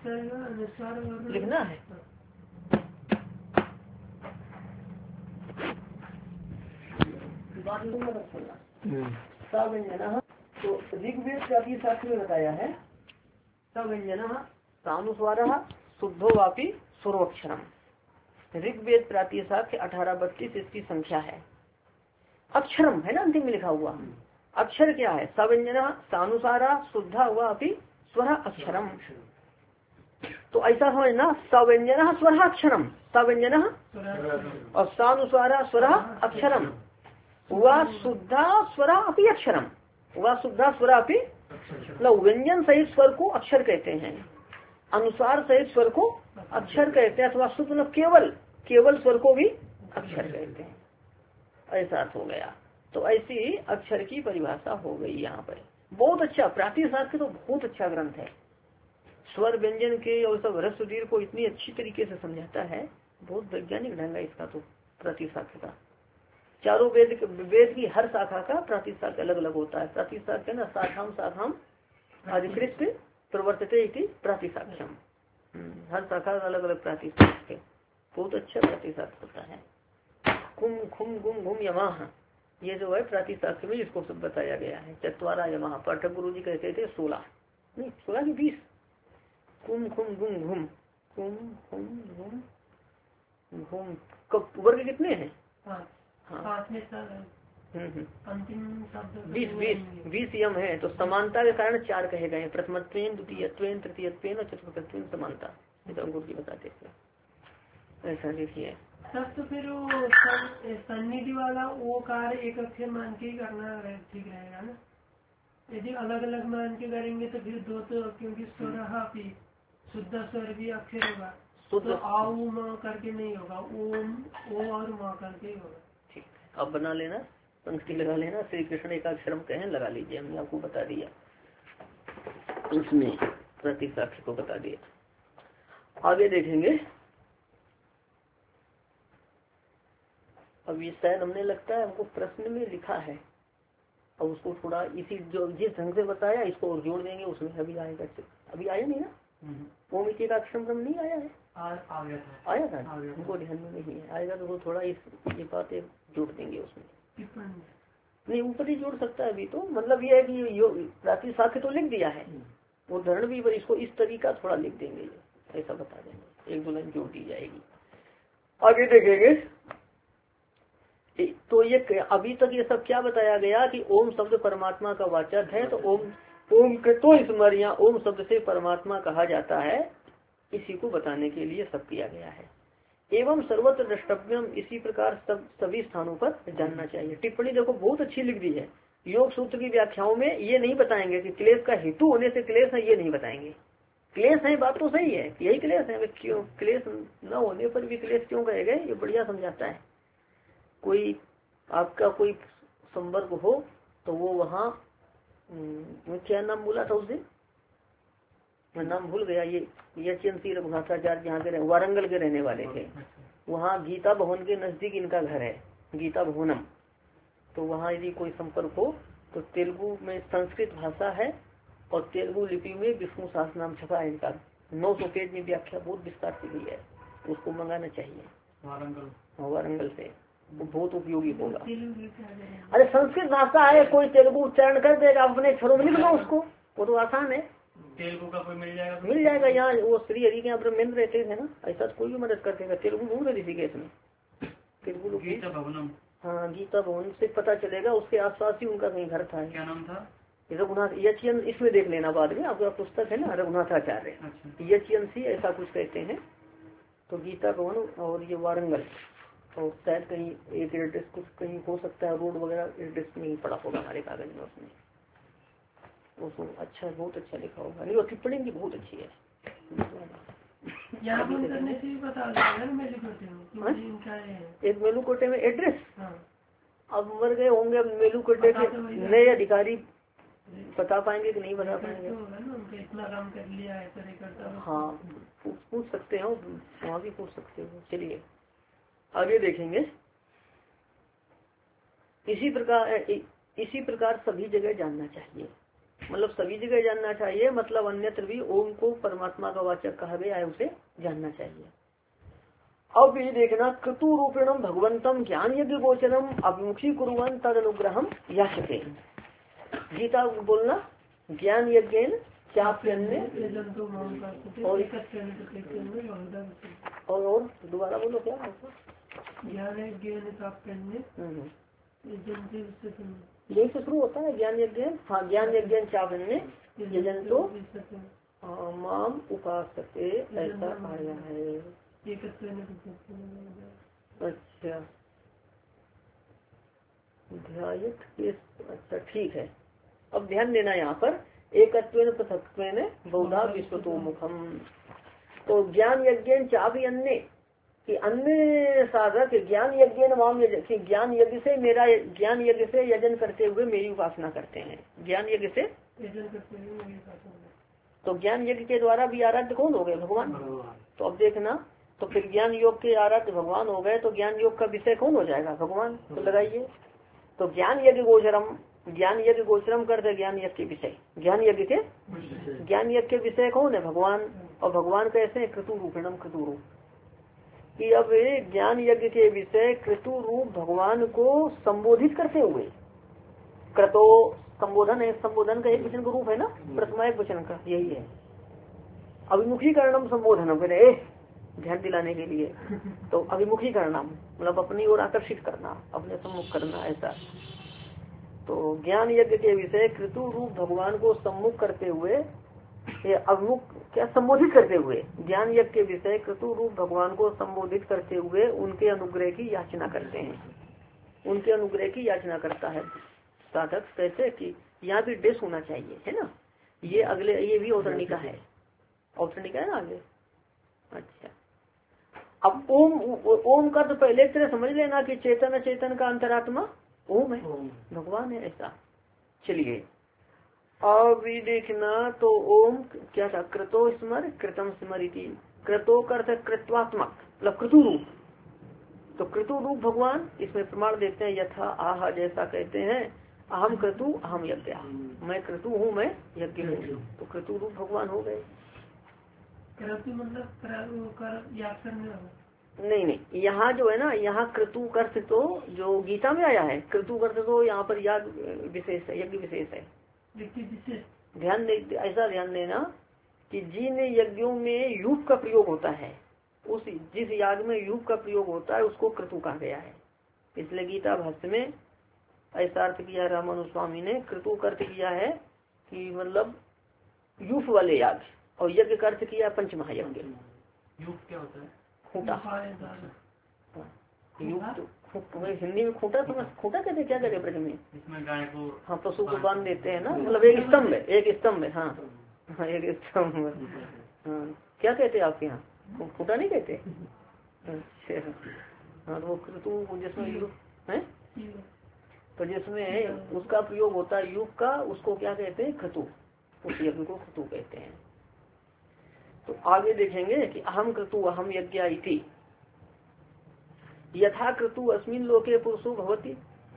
लिखना है। सव्यंजन, तो ऋग्वेद प्रातिशाख्य में बताया है, सव्यंजन सानुस्वार शुद्धो वापी स्वरोक्षरम। ऋग्वेद प्रातिशाख्य 1832 इसकी संख्या है। अक्षरम है ना अंतिम में लिखा हुआ, अक्षर क्या है, सव्यंजन सानुसारा शुद्धा हुआ अभी स्वर अक्षरम। तो ऐसा समझना, सव्यंजन स्वर अक्षरम, सव्यंजन और सानुसारा स्वर अक्षरम, वह शुद्धा स्वरा अपि अक्षरम, वह शुद्धा स्वरा अपि, मतलब व्यंजन सहित स्वर को अक्षर कहते हैं, अनुसार सहित स्वर को अक्षर कहते हैं, अथवा शुद्ध मतलब केवल स्वर को भी अक्षर कहते हैं। ऐसा अर्थ हो गया। तो ऐसी अक्षर की परिभाषा हो गई यहाँ पर। बहुत अच्छा, प्रातिशाख्य तो बहुत अच्छा ग्रंथ है, स्वर व्यंजन के और सब रस सुधीर को इतनी अच्छी तरीके से समझाता है, बहुत वैज्ञानिक ढंग है इसका। तो प्रातिशाख्य का चारों वेद की हर शाखा का प्रातिशाख्य अलग अलग होता है। प्रातिशाख्य ना शाखाम अधिकृत प्रवर्तते इति प्रातिशाख्यम, हर शाखा का अलग अलग प्रातिशाख्य, बहुत अच्छा प्रातिशाख्य होता है। कुम खुम गुम घुम यमाह, ये जो है प्रातिशाख्य में इसको सब बताया गया है। चतवारा यमाह, पाठक गुरु जी कहते थे 16 नहीं 16 की 20। कुम खुम गुम घुम, कुम खुम गुम घुम, वर्ग कितने हैं, हाँ 20 यम है। तो समानता के कारण 4 कहे गए, प्रथमत्वेन द्वितीयत्वेन तृतीयत्वेन और चतुर्थत्वेन समानता, गुरु जी बताते थे। ऐसा देखिए तब तो फिर वो सन्निधि वाला वो कार्य एक अक्षर मान के ही करना ठीक रहेगा ना। यदि अलग अलग मान के करेंगे तो फिर 2 तो, क्योंकि स्वर शुद्ध स्वर भी अक्षर होगा, तो आऊ माँ करके नहीं होगा, ओम ओ और माँ करके ही होगा। ठीक, अब बना लेना, पंक्ति लगा लेना, श्री कृष्ण एकाक्षरम कहें लगा लीजिए, हमने आपको बता दिया, उसमें प्रतिशाख्य को बता दिया। आगे देखेंगे। अब ये शायद हमने लगता है हमको प्रश्न में लिखा है, और उसको थोड़ा इसी जो जिस ढंग से बताया इसको और जोड़ देंगे, उसमें अभी आएगा। अभी आया नहीं ना, ओम इत्येकाक्षरम ब्रह्म नहीं आया है, आया था हमको ध्यान में नहीं है, आएगा तो वो थोड़ा ये बातें जोड़ देंगे उसमें। नहीं ऊपर ही जोड़ सकता है अभी तो, मतलब ये है कि प्रातिशाख्य तो लिख दिया है, उदाहरण भी, पर इसको इस तरीका थोड़ा लिख देंगे, ऐसा बता देंगे, एक दो लाइन जोड़ दी जाएगी। आगे देखेंगे तो ये अभी तक ये सब क्या बताया गया कि ओम शब्द परमात्मा का वाचक है, तो ओम कृतो स्मर या ओम शब्द से परमात्मा कहा जाता है, इसी को बताने के लिए सब किया गया है। एवं सर्वत्र द्रष्टव्यम, इसी प्रकार सभी स्थानों पर जानना चाहिए। टिप्पणी देखो बहुत अच्छी लिख दी है। योग सूत्र की व्याख्याओं में ये नहीं बताएंगे कि क्लेश का हेतु होने से क्लेश है, ये नहीं बताएंगे। क्लेश है, बात तो सही है, यही क्लेश है, क्यों क्लेश न होने पर भी क्लेश क्यों कहे गए, ये बढ़िया समझाता है। कोई आपका कोई संपर्क हो तो वो वहाँ क्या नाम बोला था उस दिन, मैं नाम भूल गया, ये यशवंती रघुनाथाचार्य जहाँ के वारंगल के रहने वाले थे, वहाँ गीता भवन के नजदीक इनका घर है, गीता भवनम। तो वहाँ यदि कोई संपर्क हो तो तेलुगु में संस्कृत भाषा है और तेलुगु लिपि में विष्णु सहस्रनाम छपा है इनका, 900 पेज में व्याख्या बहुत विस्तार से दी है, उसको मंगाना चाहिए वारंगल से, वो बहुत उपयोगी होगा। अरे संस्कृत भाषा है, कोई तेलुगु उच्चारण कर देगा, अपने छोड़ो में लिख लो उसको, वो तो आसान है। तेलुगु का कोई मिल जाएगा यहाँ, वो श्री हरि के यहाँ ब्रह्मेंद्र रहते थे ना, ऐसा कोई भी मदद कर देगा। तेलुगु ढूंढ रहे ऋषिकेश में तेलुगु, हाँ गीता भवन से पता चलेगा, उसके आसपास ही उनका कहीं घर था। क्या नाम था? रघुनाथ यचियन, इसमें देख लेना बाद में, आपका पुस्तक है ना रघुनाथाचार्य, यचियन सी ऐसा कुछ कहते हैं। तो गीता भवन और ये वारंगल, और शायद कहीं एक एड्रेस कुछ कहीं हो सकता है, रोड वगैरह एड्रेस नहीं पड़ा होगा हमारे कागज में, उसमें उसको अच्छा बहुत अच्छा लिखा होगा। नहीं वो टिप्पणी भी बहुत अच्छी है। एक मेलुकोटे में एड्रेस, अब मर गए होंगे, अब मेलुकोटे के नए अधिकारी बता पाएंगे कि नहीं बता पाएंगे, इतना काम कर लिया है। हाँ पूछ सकते हो, वहाँ भी पूछ सकते हो। चलिए आगे देखेंगे। इसी प्रकार सभी जगह जानना चाहिए, मतलब सभी जगह जानना चाहिए, मतलब अन्यत्र भी ओम को परमात्मा का वाचक कहा गया है, उसे जानना चाहिए। अब ये देखना, क्रतु रूपेणम भगवंतम ज्ञान यज्ञ गोचरम अभिमुखी कुर्वन् तद अनुग्रहम याचते। गीता बोलना, ज्ञान यज्ञ चाप्यन्ने, और दोबारा बोलो क्या ज्ञान यही से शुरू होता है ज्ञान यज्ञ। हाँ ज्ञान यज्ञ चावन्ने यजंतो माम उपासते, ऐसा आया है। अच्छा अच्छा ठीक है। अब ध्यान देना यहाँ पर, एकत्वेन पृथक्त्वेन बहुधा विश्वतो मुखम। तो ज्ञान यज्ञ चापि अन्य कि अन्य साधक ज्ञान यज्ञ माम यज्ञ, ज्ञान यज्ञ से मेरा, ज्ञान यज्ञ से यजन करते हुए मेरी उपासना करते हैं, ज्ञान यज्ञ से यजन करते हुए मेरी उपासना। तो ज्ञान यज्ञ के द्वारा भी आराध्य कौन हो गए? भगवान। तो अब देखना, तो फिर ज्ञान योग के आराध्य भगवान हो गए, तो ज्ञान योग का विषय कौन हो जाएगा? भगवान। तो लगाइए, तो ज्ञान यज्ञ गोचरम, ज्ञान यज्ञ गोचरम करते ज्ञान यज्ञ के विषय, ज्ञान यज्ञ के ज्ञान यज्ञ के विषय कौन है? भगवान। और भगवान कैसे? क्रतु रूपेणम, क्रतु रूप। कि अब ज्ञान यज्ञ के विषय क्रतु रूप भगवान को संबोधित करते हुए, क्रतो संबोधन है, संबोधन का एक वचन का रूप है ना, प्रथमा एक वचन का, यही है। अभिमुखीकरणम संबोधनम, पहले ध्यान दिलाने के लिए, तो अभिमुखीकरणम मतलब अपनी ओर आकर्षित करना, अपने सम्मुख करना, ऐसा। तो ज्ञान यज्ञ के विषय क्रतु रूप भगवान को सम्मुख करते हुए, ये अभिमुख क्या संबोधित करते हुए, ज्ञान यज्ञ के विषय क्रतु रूप भगवान को संबोधित करते हुए उनके अनुग्रह की याचना करते हैं, उनके अनुग्रह की याचना करता है साधक। कैसे कि यहाँ भी डेस होना चाहिए, है ना। ये अगले, ये भी औतरणिका है, औतरणिका है ना आगे। अच्छा, अब ओम का तो पहले तरह समझ लेना कि चेतन चेतन का अंतरात्मा ओम है, भगवान है, ऐसा। चलिए अब भी देखना, तो ओम क्या था? क्रतो स्मर कृतम स्मृति, क्रतो का अर्थ कृत्वात्मक मतलब क्रतु रूप। तो क्रतु रूप भगवान, इसमें प्रमाण देते हैं, यथा आह, जैसा कहते हैं, अहम क्रतु अहम यज्ञ, मैं क्रतु हूँ, मैं यज्ञ हूँ। तो क्रतु रूप भगवान हो गए। नहीं, यहाँ जो है ना, यहाँ क्रतु कर्थ तो जो गीता में आया है, क्रतु कर्थ तो यहाँ पर याद विशेष है, यज्ञ विशेष है। ऐसा ध्यान देना कि जिन यज्ञों में यूप का प्रयोग होता है, उस जिस याग में यूप का प्रयोग होता है उसको क्रतु कहा गया है। इसलिए गीता भाष्य में ऐसा अर्थ किया रामानुज स्वामी ने, क्रतु का अर्थ किया है कि मतलब यूप वाले याग, और यज्ञ का अर्थ किया पंचमहायज्ञ। यूप क्या होता है? खूंटा। यूप तो हिंदी में खूंटा, तो खूंटा कहते क्या कहते ब्रज में? इसमें गाय को, हाँ, पशु को बांध देते हैं ना, मतलब एक स्तंभ है, एक स्तंभ है। हाँ एक स्तंभ। हाँ, क्या कहते हैं आपके यहाँ? खूंटा नहीं कहते? अच्छा, हाँ, तो वो क्रतु जिसमें यूप है, तो जिसमें उसका प्रयोग होता है यूप का, उसको क्या कहते हैं? क्रतु। उस यज्ञ को क्रतु कहते हैं। तो आगे देखेंगे कि अहम क्रतु अहम यज्ञ इति यथा क्रतु अस्मिन लोके पुरुषो भवति।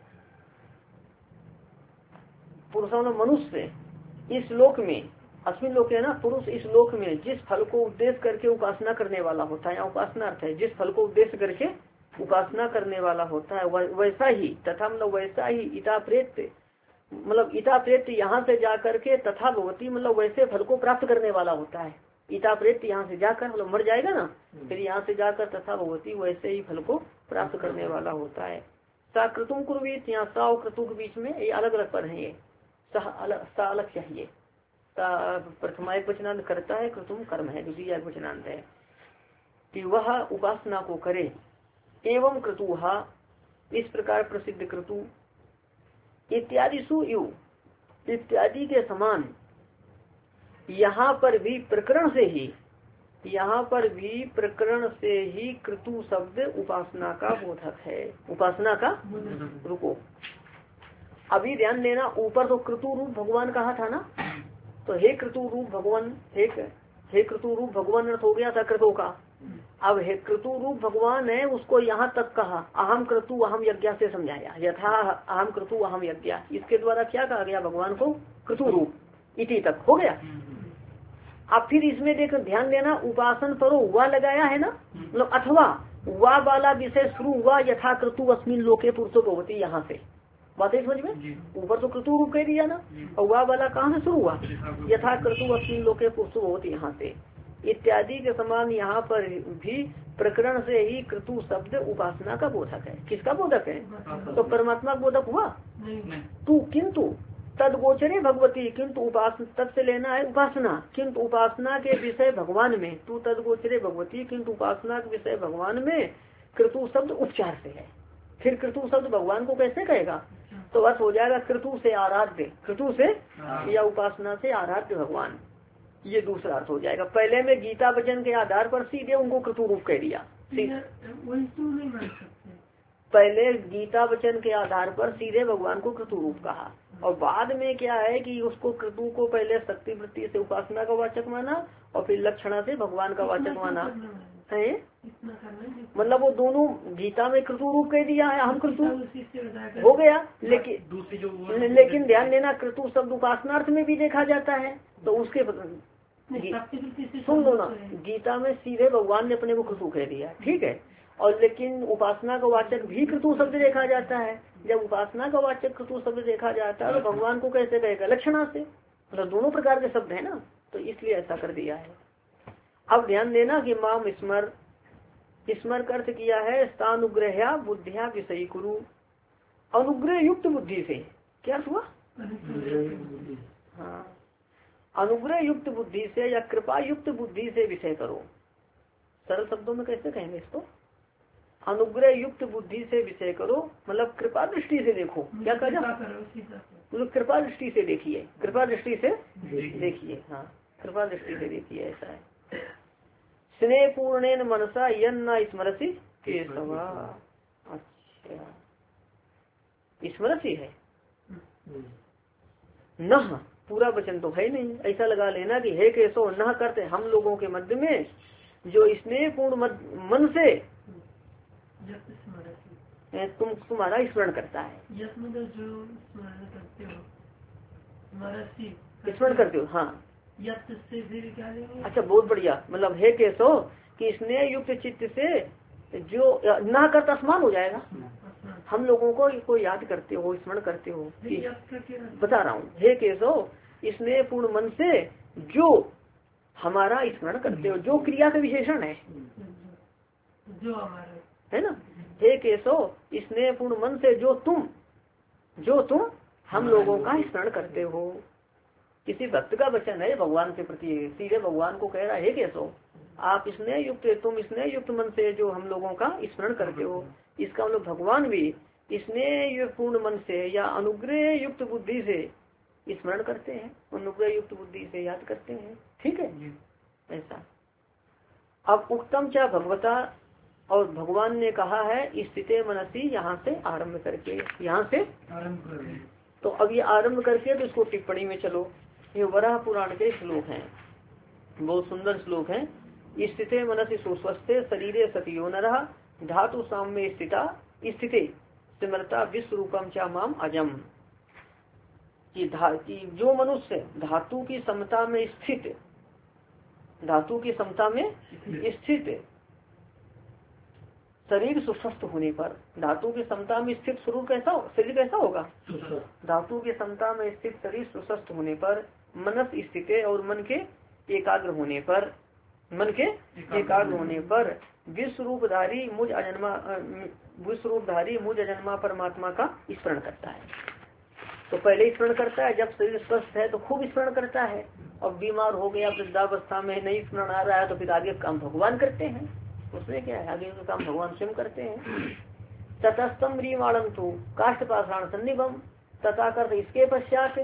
पुरुषों ने मनुष्य इस लोक में, अस्मिन लोक है ना, पुरुष इस लोक में जिस फल को उद्देश्य करके उपासना करने वाला होता है, या उपासना अर्थ है जिस फल को उद्देश्य करके उपासना करने वाला होता है, वैसा ही तथा मतलब वैसा ही इता प्रेत, मतलब इता प्रेत यहाँ से जा करके तथा भवती, मतलब वैसे फल को प्राप्त करने वाला होता है। इता प्रेत यहाँ से जाकर, मतलब मर जाएगा ना, फिर यहाँ से जाकर तथा भगवती वैसे ही फल को प्राप्त करने वाला होता है। सा क्रतुम कुर्वीत, यहाँ सा और क्रतु के बीच में ये अलग अलग पद है। ये सा अलग चाहिए। प्रथमा एक वचनांत करता है, क्रतुम कर्म है, द्वितीय एक वचनांत है कि वह उपासना को करे। एवं क्रतुहा, इस प्रकार प्रसिद्ध क्रतु, इत्यादि सु यु, इत्यादि के समान यहाँ पर भी प्रकरण से ही, यहाँ पर भी प्रकरण से ही क्रतु शब्द उपासना का बोधक है। उपासना का, रुको अभी ध्यान देना, ऊपर तो क्रतु रूप भगवान कहा था ना, तो हे क्रतु रूप भगवान, हे क्रतु रूप भगवान अर्थ हो गया था क्रतु का। अब हे क्रतु रूप भगवान है, उसको यहाँ तक कहा अहम क्रतु अहम यज्ञ से समझाया, यथा अहम क्रतु अहम यज्ञ, इसके द्वारा क्या कहा गया भगवान को? क्रतु रूप इति तक हो गया। अब फिर इसमें देखो ध्यान देना, उपासन परो हुआ लगाया है ना, मतलब अथवा हुआ वाला विषय शुरू हुआ यथा क्रतु अस्मिन लोके पुरुषो भवति, यहाँ से बात है समझ में। ऊपर तो क्रतु रूप कह दिया ना, और हुआ वाला कहाँ से शुरू हुआ? यथा क्रतु अस्मिन लोके पुरुषो भवति, यहाँ से। इत्यादि के समान यहाँ पर भी प्रकरण से ही क्रतु शब्द उपासना का बोधक है। किसका बोधक है? तो परमात्मा बोधक हुआ। तू किंतु तद गोचरे भगवती, किंतु उपासना, तद से लेना है उपासना, किंतु उपासना के विषय भगवान में, तू तद गोचरे भगवती, किंतु उपासना के विषय भगवान में क्रतु शब्द उपचार से है। फिर क्रतु शब्द भगवान को कैसे कहेगा? तो बस हो जाएगा क्रतु से आराध्य, क्रतु से या उपासना से आराध्य भगवान, ये दूसरा अर्थ हो जाएगा। पहले में गीता वचन के आधार पर सीधे उनको क्रतु रूप कह दिया। पहले गीता वचन के आधार पर सीधे भगवान को क्रतु रूप कहा, और बाद में क्या है कि उसको क्रतु को पहले शक्ति वृत्ति से उपासना का वाचक माना, और फिर लक्षणा से भगवान का वाचक माना है। मतलब वो दोनों गीता में क्रतु रूप कह दिया है, हम क्रतु हो गया। लेकिन ध्यान देना, क्रतु शब्द उपासनार्थ में भी देखा जाता है, तो उसके सुन लो ना, गीता में सीधे भगवान ने अपने को क्रतु कह दिया, ठीक है। और लेकिन उपासना का वाचक भी क्रतु शब्द देखा जाता है। जब उपासना का वाचक क्रतु शब्द देखा जाता है तो भगवान को कैसे कहेगा? लक्षणा से, मतलब दोनों प्रकार के शब्द है ना, तो इसलिए ऐसा कर दिया है। अब ध्यान देना कि माम स्मर, स्मर का अर्थ किया है स्थानुग्रह बुद्धिया विषयी कुरु, अनुग्रह युक्त बुद्धि से। क्या हुआ? हाँ, अनुग्रह युक्त बुद्धि से या कृपा युक्त बुद्धि से विषय करो। सरल शब्दों में कैसे कहेंगे इसको? अनुग्रह युक्त बुद्धि से विषय करो, मतलब कृपा दृष्टि से देखो। क्या कहा? मतलब कृपा दृष्टि से देखिए, कृपा दृष्टि से देखिए। हाँ, कृपा दृष्टि से देखिए, ऐसा है। स्नेह पूर्णेन मनसा यन्न स्मरसी केशवा। अच्छा, स्मरसी है न, पूरा वचन तो है नहीं। ऐसा लगा लेना कि हे केशव न करते हम लोगों के मध्य में जो स्नेह पूर्ण मन से तुम्हारा स्मरण करता है, स्मरण करते हो। हाँ, अच्छा, बहुत बढ़िया। मतलब हे केशव कि स्नेह युक्त चित्त से जो न करता स्मरण हो जाएगा, हम लोगों को याद करते हो, स्मरण करते हो। बता रहा हूँ, हे केशव स्नेह पूर्ण मन से जो हमारा स्मरण करते हो। जो क्रिया का विशेषण है, जो हमारे है ना। हे केशव, स्नेह पूर्ण मन से जो तुम हम लोगों का स्मरण करते हो। किसी भक्त का वचन है भगवान के प्रति, सीधे भगवान को कह रहा है केशव आप तुम स्नेह युक्त मन से जो हम लोगों का स्मरण करते हो। इसका मतलब भगवान भी स्नेह पूर्ण मन से या अनुग्रह युक्त बुद्धि से स्मरण करते हैं, अनुग्रह युक्त बुद्धि से याद करते हैं। ठीक है, ऐसा। अब उत्तम क्या भगवता, और भगवान ने कहा है स्थिते मनसी, यहाँ से आरंभ करके, यहाँ से तो अब ये आरंभ करके तो इसको टिप्पणी में चलो। ये वराह पुराण के श्लोक हैं, बहुत सुंदर श्लोक हैं। स्थिते मनसी सुस्वस्थे शरीरे सतियो नरः धातु साम्य स्थिता स्थिते सिमरता विश्व रूपम चा माम अजम। कि जो मनुष्य धातु की समता में स्थित, धातु की समता में स्थित शरीर सुस्वस्थ होने पर, धातु की समता में स्थित शरीर कैसा होगा? धातु की समता में स्थित शरीर सुस्वस्थ होने पर, मनस स्थिति और मन के एकाग्र होने पर, मन के एकाग्र होने पर विश्व रूपधारी मुझ अजन्मा परमात्मा का स्मरण करता है। तो पहले स्मरण करता है जब शरीर स्वस्थ है तो खूब स्मरण करता है, और बीमार हो गया वृद्धावस्था में नहीं स्मरण आ रहा है तो फिर आगे काम भगवान करते हैं। उसमें क्या है, आगे का काम भगवान स्वयं करते हैं। ततस्तम रीमाणंतु काष्ठ पाषाण सन्निभम, तथा कर इसके पश्चात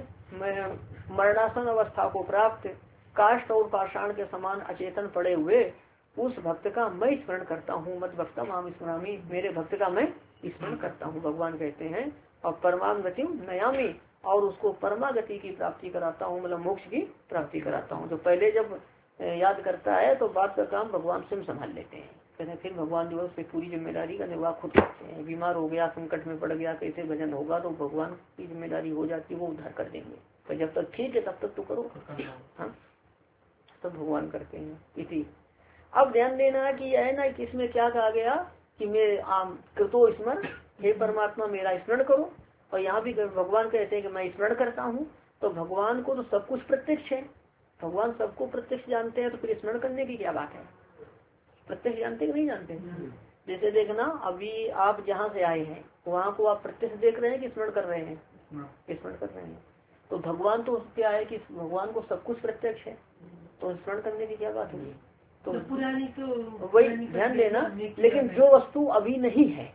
मरणासन अवस्था को प्राप्त काष्ठ और पाषाण के समान अचेतन पड़े हुए उस भक्त का मैं स्मरण करता हूँ। मत भक्तम आम स्मरामी, मेरे भक्त का मैं स्मरण करता हूँ, भगवान कहते हैं। और परमाम गति नयामी, और उसको परमा गति की प्राप्ति कराता हूँ, मतलब मोक्ष की प्राप्ति कराता हूँ। तो पहले जब याद करता है तो बात का काम भगवान स्वयं संभाल लेते हैं। कहते हैं फिर भगवान जो है उसकी पूरी जिम्मेदारी का निर्वाह खुद करते हैं। बीमार हो गया, संकट में पड़ गया, कैसे भजन होगा, तो भगवान की जिम्मेदारी हो जाती है, वो उद्धार कर देंगे। तो जब तक ठीक है तब तक तो करो, हाँ, तो भगवान करते हैं। इसी अब ध्यान देना कि यह है ना कि इसमें क्या कहा गया कि मैं कृतो स्मरण, हे परमात्मा मेरा स्मरण करो। और यहाँ भी भगवान कहते हैं कि मैं स्मरण करता हूँ। तो भगवान को तो सब कुछ प्रत्यक्ष है, भगवान सबको प्रत्यक्ष जानते हैं, तो फिर स्मरण करने की क्या बात है? प्रत्यक्ष जानते कि नहीं जानते? जैसे देखना, अभी आप जहाँ से आए हैं वहाँ को आप प्रत्यक्ष देख रहे हैं कि स्मरण कर रहे हैं? स्मरण कर रहे हैं। तो भगवान तो क्या है कि भगवान को सब कुछ प्रत्यक्ष है, तो स्मरण करने की क्या बात है? तो पुरानी तो वही ध्यान देना। लेकिन जो वस्तु अभी नहीं है,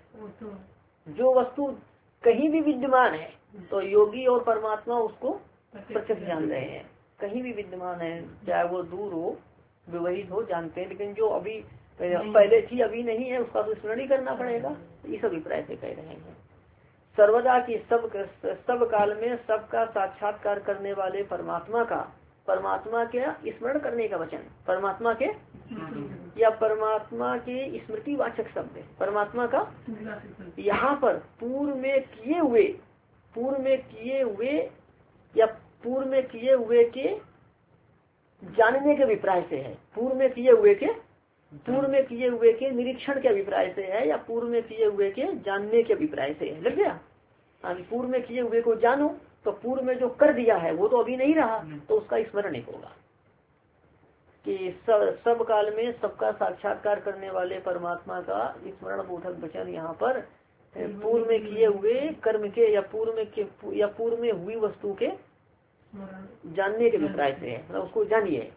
जो वस्तु कहीं भी विद्यमान है, तो योगी और परमात्मा उसको प्रत्यक्ष जान रहे हैं। कहीं भी विद्यमान है, चाहे वो दूर हो, विवहित हो, जानते हैं। लेकिन जो अभी पहले थी अभी नहीं है, उसका तो स्मरण ही करना पड़ेगा। इस अभिप्राय से कह रहे हैं। सर्वदा की सब काल में सबका साक्षात्कार करने वाले परमात्मा का, परमात्मा के स्मरण करने का वचन, परमात्मा के या परमात्मा के स्मृति वाचक शब्द है। परमात्मा का यहाँ पर पूर्व में किए हुए के जानने के अभिप्राय से है। पूर्व में किए हुए के निरीक्षण के अभिप्राय से है, या पूर्व में किए हुए के जानने के अभिप्राय से है। लग गया? पूर्व में किए हुए को जानो, तो पूर्व में जो कर दिया है वो तो अभी नहीं रहा, तो उसका स्मरण नहीं होगा। कि सब काल में सबका साक्षात्कार करने वाले परमात्मा का स्मरण बोधक वचन यहाँ पर पूर्व में किए हुए कर्म के या पूर्व में हुई वस्तु के जानने के अभिप्राय से है, मतलब उसको जानिए।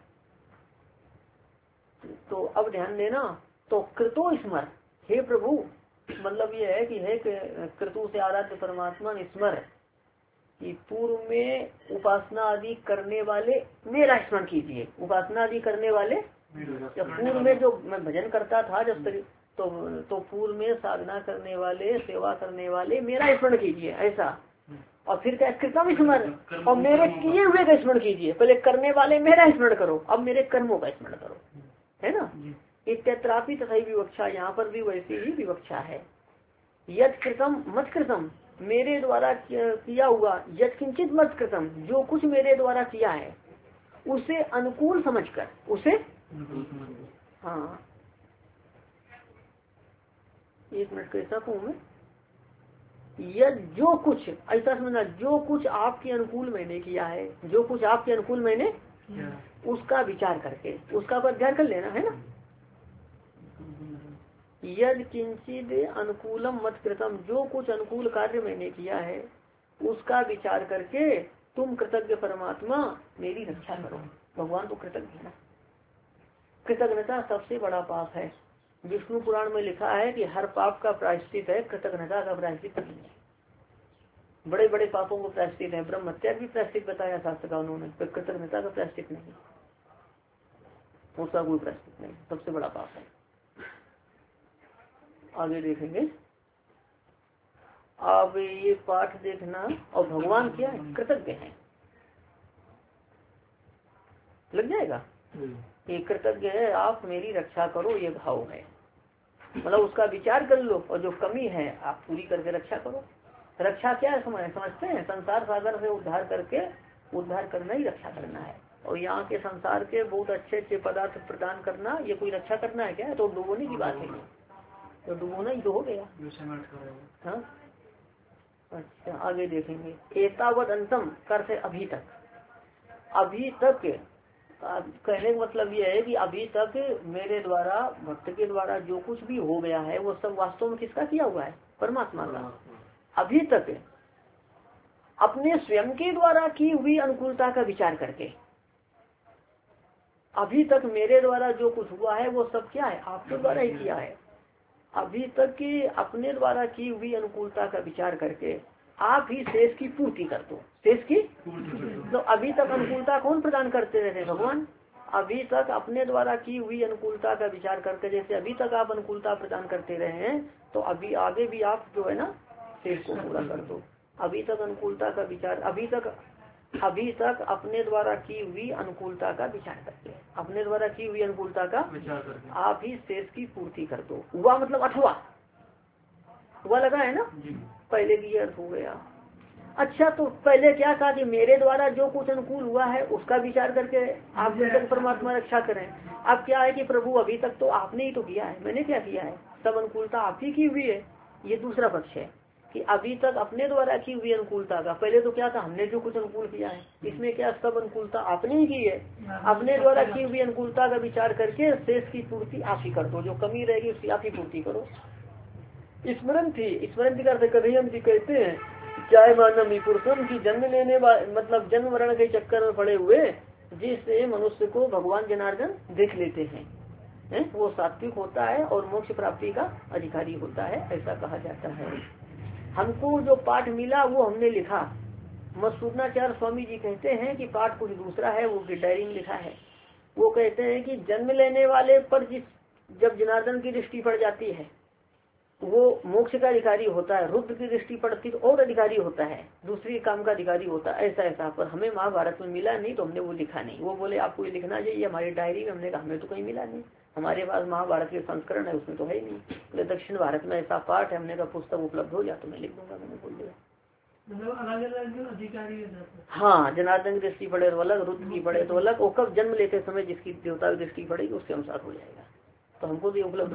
तो अब ध्यान देना, तो कृतो स्मर, हे प्रभु, मतलब ये है कि हे कृतु से आराध्य परमात्मा स्मर, कि पूर्व में उपासना आदि करने वाले मेरा स्मरण कीजिए। उपासना आदि करने वाले, जब पूर्व में जो मैं भजन करता था जब तो पूर्व में साधना करने वाले, सेवा करने वाले मेरा स्मरण कीजिए, ऐसा। और फिर क्या, कृतम स्मरण, और मेरे किए हुए का स्मरण कीजिए। पहले करने वाले मेरा स्मरण करो, अब मेरे कर्मों का स्मरण करो, है ना। इत्यत्रापि तथा विवक्षा, यहाँ पर भी वैसी ही विवक्षा है। यद कृतम मत कृतम, मेरे द्वारा किया हुआ, यद किंचित मत कृतम, जो कुछ मेरे द्वारा किया है उसे अनुकूल समझकर, उसे, हाँ, एक मिनट कैसा कहूँ मैं, यद जो कुछ, ऐसा समझना, जो कुछ आपके अनुकूल मैंने किया है, जो कुछ आपके अनुकूल मैंने उसका विचार करके, उसका पर ध्यान कर लेना है ना। यद किंचित अनुकूलम मत कृतम, जो कुछ अनुकूल कार्य मैंने किया है उसका विचार करके तुम कृतज्ञ परमात्मा मेरी रक्षा करो। भगवान तो कृतज्ञ है ना। कृतज्ञता सबसे बड़ा पाप है। विष्णु पुराण में लिखा है कि हर पाप का प्रायश्चित है, कृतज्ञता का प्रायश्चित नहीं है। बड़े बड़े पापों को प्रायश्चित है, ब्रह्म हत्या भी प्रायश्चित बताया शास्त्र का उन्होंने, पर कृतज्ञता का प्रायश्चित नहीं, उसका कोई प्रायश्चित नहीं, सबसे बड़ा पाप है। आगे देखेंगे। अब ये पाठ देखना। और भगवान क्या है? कृतज्ञ है। लग जाएगा ये कृतज्ञ है, आप मेरी रक्षा करो, ये भाव है। मतलब उसका विचार कर लो और जो कमी है आप पूरी करके रक्षा करो। रक्षा क्या है समझते हैं? संसार सागर से उद्धार करके, उद्धार करना ही रक्षा करना है। और यहाँ के संसार के बहुत अच्छे अच्छे पदार्थ प्रदान करना, ये कोई रक्षा करना है क्या? तो डुबोने की बात है, तो डुबोना ही तो हो गया। हाँ अच्छा, आगे देखेंगे। एतावत अंतम कर से अभी तक, अभी तक कहने का मतलब यह है कि अभी तक मेरे द्वारा, भक्त के द्वारा जो कुछ भी हो गया है वो सब वास्तव में किसका किया हुआ है? परमात्मा का। अभी तक अपने स्वयं के द्वारा की हुई अनुकूलता का विचार करके, अभी तक मेरे द्वारा जो कुछ हुआ है वो सब क्या है? आपके द्वारा ही किया है। अभी तक की अपने द्वारा की हुई अनुकूलता का विचार करके आप ही शेष की पूर्ति कर दो। शेष की तो अभी तक अनुकूलता कौन प्रदान करते रहे? भगवान। अभी तक अपने द्वारा की हुई अनुकूलता का विचार करके, जैसे अभी तक आप अनुकूलता प्रदान करते रहे हैं, तो अभी आगे भी आप जो है ना शेष को पूरा कर दो। अभी तक अनुकूलता का विचार, अभी तक अपने द्वारा की हुई अनुकूलता का विचार करके, अपने द्वारा की हुई अनुकूलता का विचार करके आप ही शेष की पूर्ति कर दो। हुआ मतलब अथवा, हुआ लगा है ना, पहले भी अर्थ हो गया। अच्छा, तो पहले क्या कहा कि मेरे द्वारा जो कुछ अनुकूल हुआ है उसका विचार करके आप परमात्मा रक्षा करें। अब क्या है कि प्रभु अभी तक तो आपने ही तो किया है, मैंने क्या किया है? सब अनुकूलता आप ही की हुई है। ये दूसरा पक्ष है कि अभी तक अपने द्वारा की हुई अनुकूलता का, पहले तो क्या था? हमने जो कुछ अनुकूल किया है, इसमें क्या सब अनुकूलता आपने ही की है। अपने द्वारा की हुई अनुकूलता का विचार करके शेष की पूर्ति आप ही कर दो, जो कमी रहेगी उसकी आप ही पूर्ति करो। स्मरण थी करते कभी हम जी कहते हैं, चाहे मानव पुरुषों की जन्म लेने मतलब जन्म मरण के चक्कर में पड़े हुए जिससे मनुष्य को भगवान जनार्दन देख लेते हैं, वो सात्विक होता है और मोक्ष प्राप्ति का अधिकारी होता है, ऐसा कहा जाता है। हमको जो पाठ मिला वो हमने लिखा। मधुसूदनाचार्य स्वामी जी कहते हैं कि पाठ कुछ दूसरा है, वो डायरी में लिखा है। वो कहते हैं कि जन्म लेने वाले पर जब जनार्दन की दृष्टि पड़ जाती है वो मोक्ष का अधिकारी होता है, रुद्र की दृष्टि पड़ती तो और अधिकारी होता है, दूसरी काम का अधिकारी होता है, ऐसा। पर हमें महाभारत में मिला नहीं तो हमने वो लिखा नहीं। वो बोले आपको ये लिखना चाहिए हमारी डायरी में। हमने कहा हमें तो कहीं मिला नहीं, हमारे पास महाभारत के संस्करण है उसमें तो है ही नहीं। बोले दक्षिण भारत में ऐसा पाठ है, हमने का पुस्तक उपलब्ध हो जाए तो मैं लिख दूंगा। मैंने बोल दिया अधिकारी। हाँ, जनार्दन की दृष्टि पड़े तो अलग, रुद्र की पड़े तो अलग, और कब जन्म लेते समय जिसकी देवता की दृष्टि पड़ेगी उसके अनुसार हो जाएगा। तो हमको भी उपलब्ध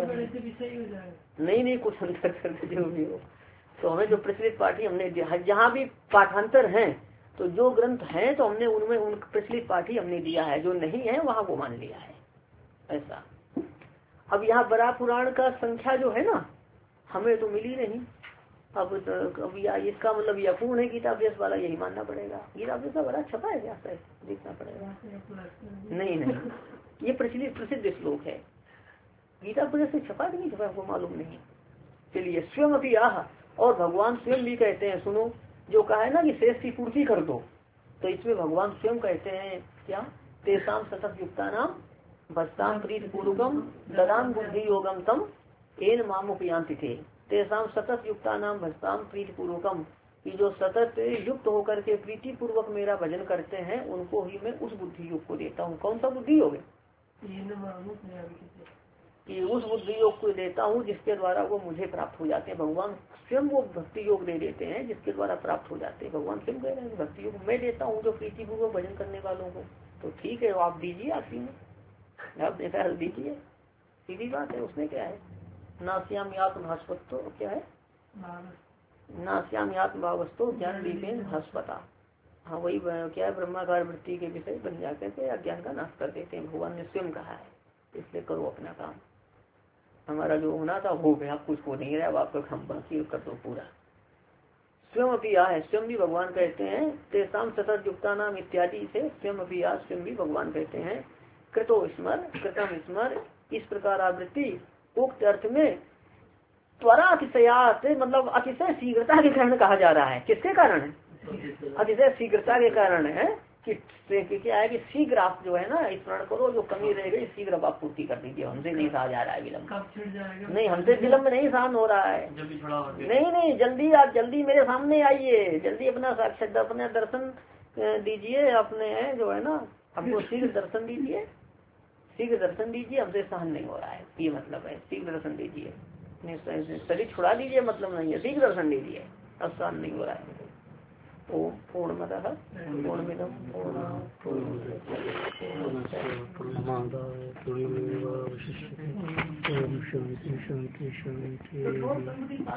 नहीं कुछ अंतर करके जो भी हो, तो हमें जो प्रचलित पाठी हमने जहाँ भी पाठांतर हैं तो जो ग्रंथ हैं तो हमने उनमें उन प्रचलित पाठी हमने दिया है, जो नहीं है वहाँ वो मान लिया है, ऐसा। अब यहाँ बड़ा पुराण का संख्या जो है ना हमें तो मिली नहीं। अब इसका मतलब यह अपूर्ण है गीता अभ्यास वाला, यही मानना पड़ेगा। गीता अभ्यास बड़ा छपा है क्या? देखना पड़ेगा। नहीं, ये प्रसिद्ध श्लोक है। गीता पर से छपा कि नहीं छपा आपको मालूम नहीं। चलिए, स्वयं अभी आह, और भगवान स्वयं भी कहते हैं, सुनो, जो कहा है ना कि शेष की पूर्ति कर दो, तो इसमें भगवान स्वयं कहते हैं क्या? तेसाम सतत युक्ता नाम भस्ताम प्रीत पूर्वकम ददाम बुद्धि योगम तम एन मामुपयांति थे। तेसाम सतत युक्ता नाम भस्ताम प्रीत पूर्वकम, कि जो सतत युक्त होकर के प्रीति पूर्वक मेरा भजन करते हैं उनको ही मैं उस बुद्धि योग को देता हूँ। कौन सा बुद्धि योग है? कि उस बुद्धि योग को देता हूँ जिसके द्वारा वो मुझे प्राप्त हो जाते हैं। भगवान स्वयं वो भक्ति योग दे देते हैं जिसके द्वारा प्राप्त हो जाते हैं। भगवान स्वयं कह रहे हैं भक्ति योग मैं देता हूँ जो प्रीति पूर्वक भजन करने वालों को। तो ठीक है, आप दीजिए, आप देखा है, दीजिए, सीधी बात है। उसमें क्या है? नास्याम यात भास्वत, तो क्या है? नास्याम आत्मभावस्तु ज्ञान दीपेन भास्वता। हाँ वही क्या है, ब्रह्माकार वृत्ति के विषय बन जाते थे, अज्ञान का नाश कर देते हैं। भगवान ने स्वयं कहा है, इसलिए करो अपना काम, हमारा जो होना था हो गया, कुछ हो नहीं रहा, अब आपका काम बाकी कर दो पूरा। स्वयं अभी है, स्वयं भी भगवान कहते हैं, तेसाम सतत युक्ता नाम इत्यादि से स्वयं अभी स्वयं भी भगवान कहते हैं। कृतो स्मर कृतम स्मर, इस प्रकार आवृत्ति उक्त अर्थ में त्वरा अतिशयात, मतलब अतिशय शीघ्रता के कारण कहा जा रहा है। किसके कारण है? अतिशय शीघ्रता के कारण है कि क्या है कि शीघ्र आप जो है ना स्मरण करो, जो कमी रह गई शीघ्र आप पूर्ति कर दीजिए, हमसे नहीं सहा जा रहा है विलम्ब, नहीं हमसे विलम्ब नहीं सहन हो रहा है, नहीं जल्दी आप जल्दी मेरे सामने आइए, जल्दी अपना साक्षात अपने दर्शन दीजिए, अपने जो है ना हमको शीघ्र दर्शन दीजिए, शीघ्र दर्शन दीजिए, हमसे सहन नहीं हो रहा है, ये मतलब है शीघ्र दर्शन दीजिए, शरीर छुड़ा दीजिए मतलब नहीं है, शीघ्र दर्शन दीजिए, अब सहन नहीं हो रहा है। ओम पूर्णमदः पूर्णमिदं पूर्णात् पूर्णमुदच्यते।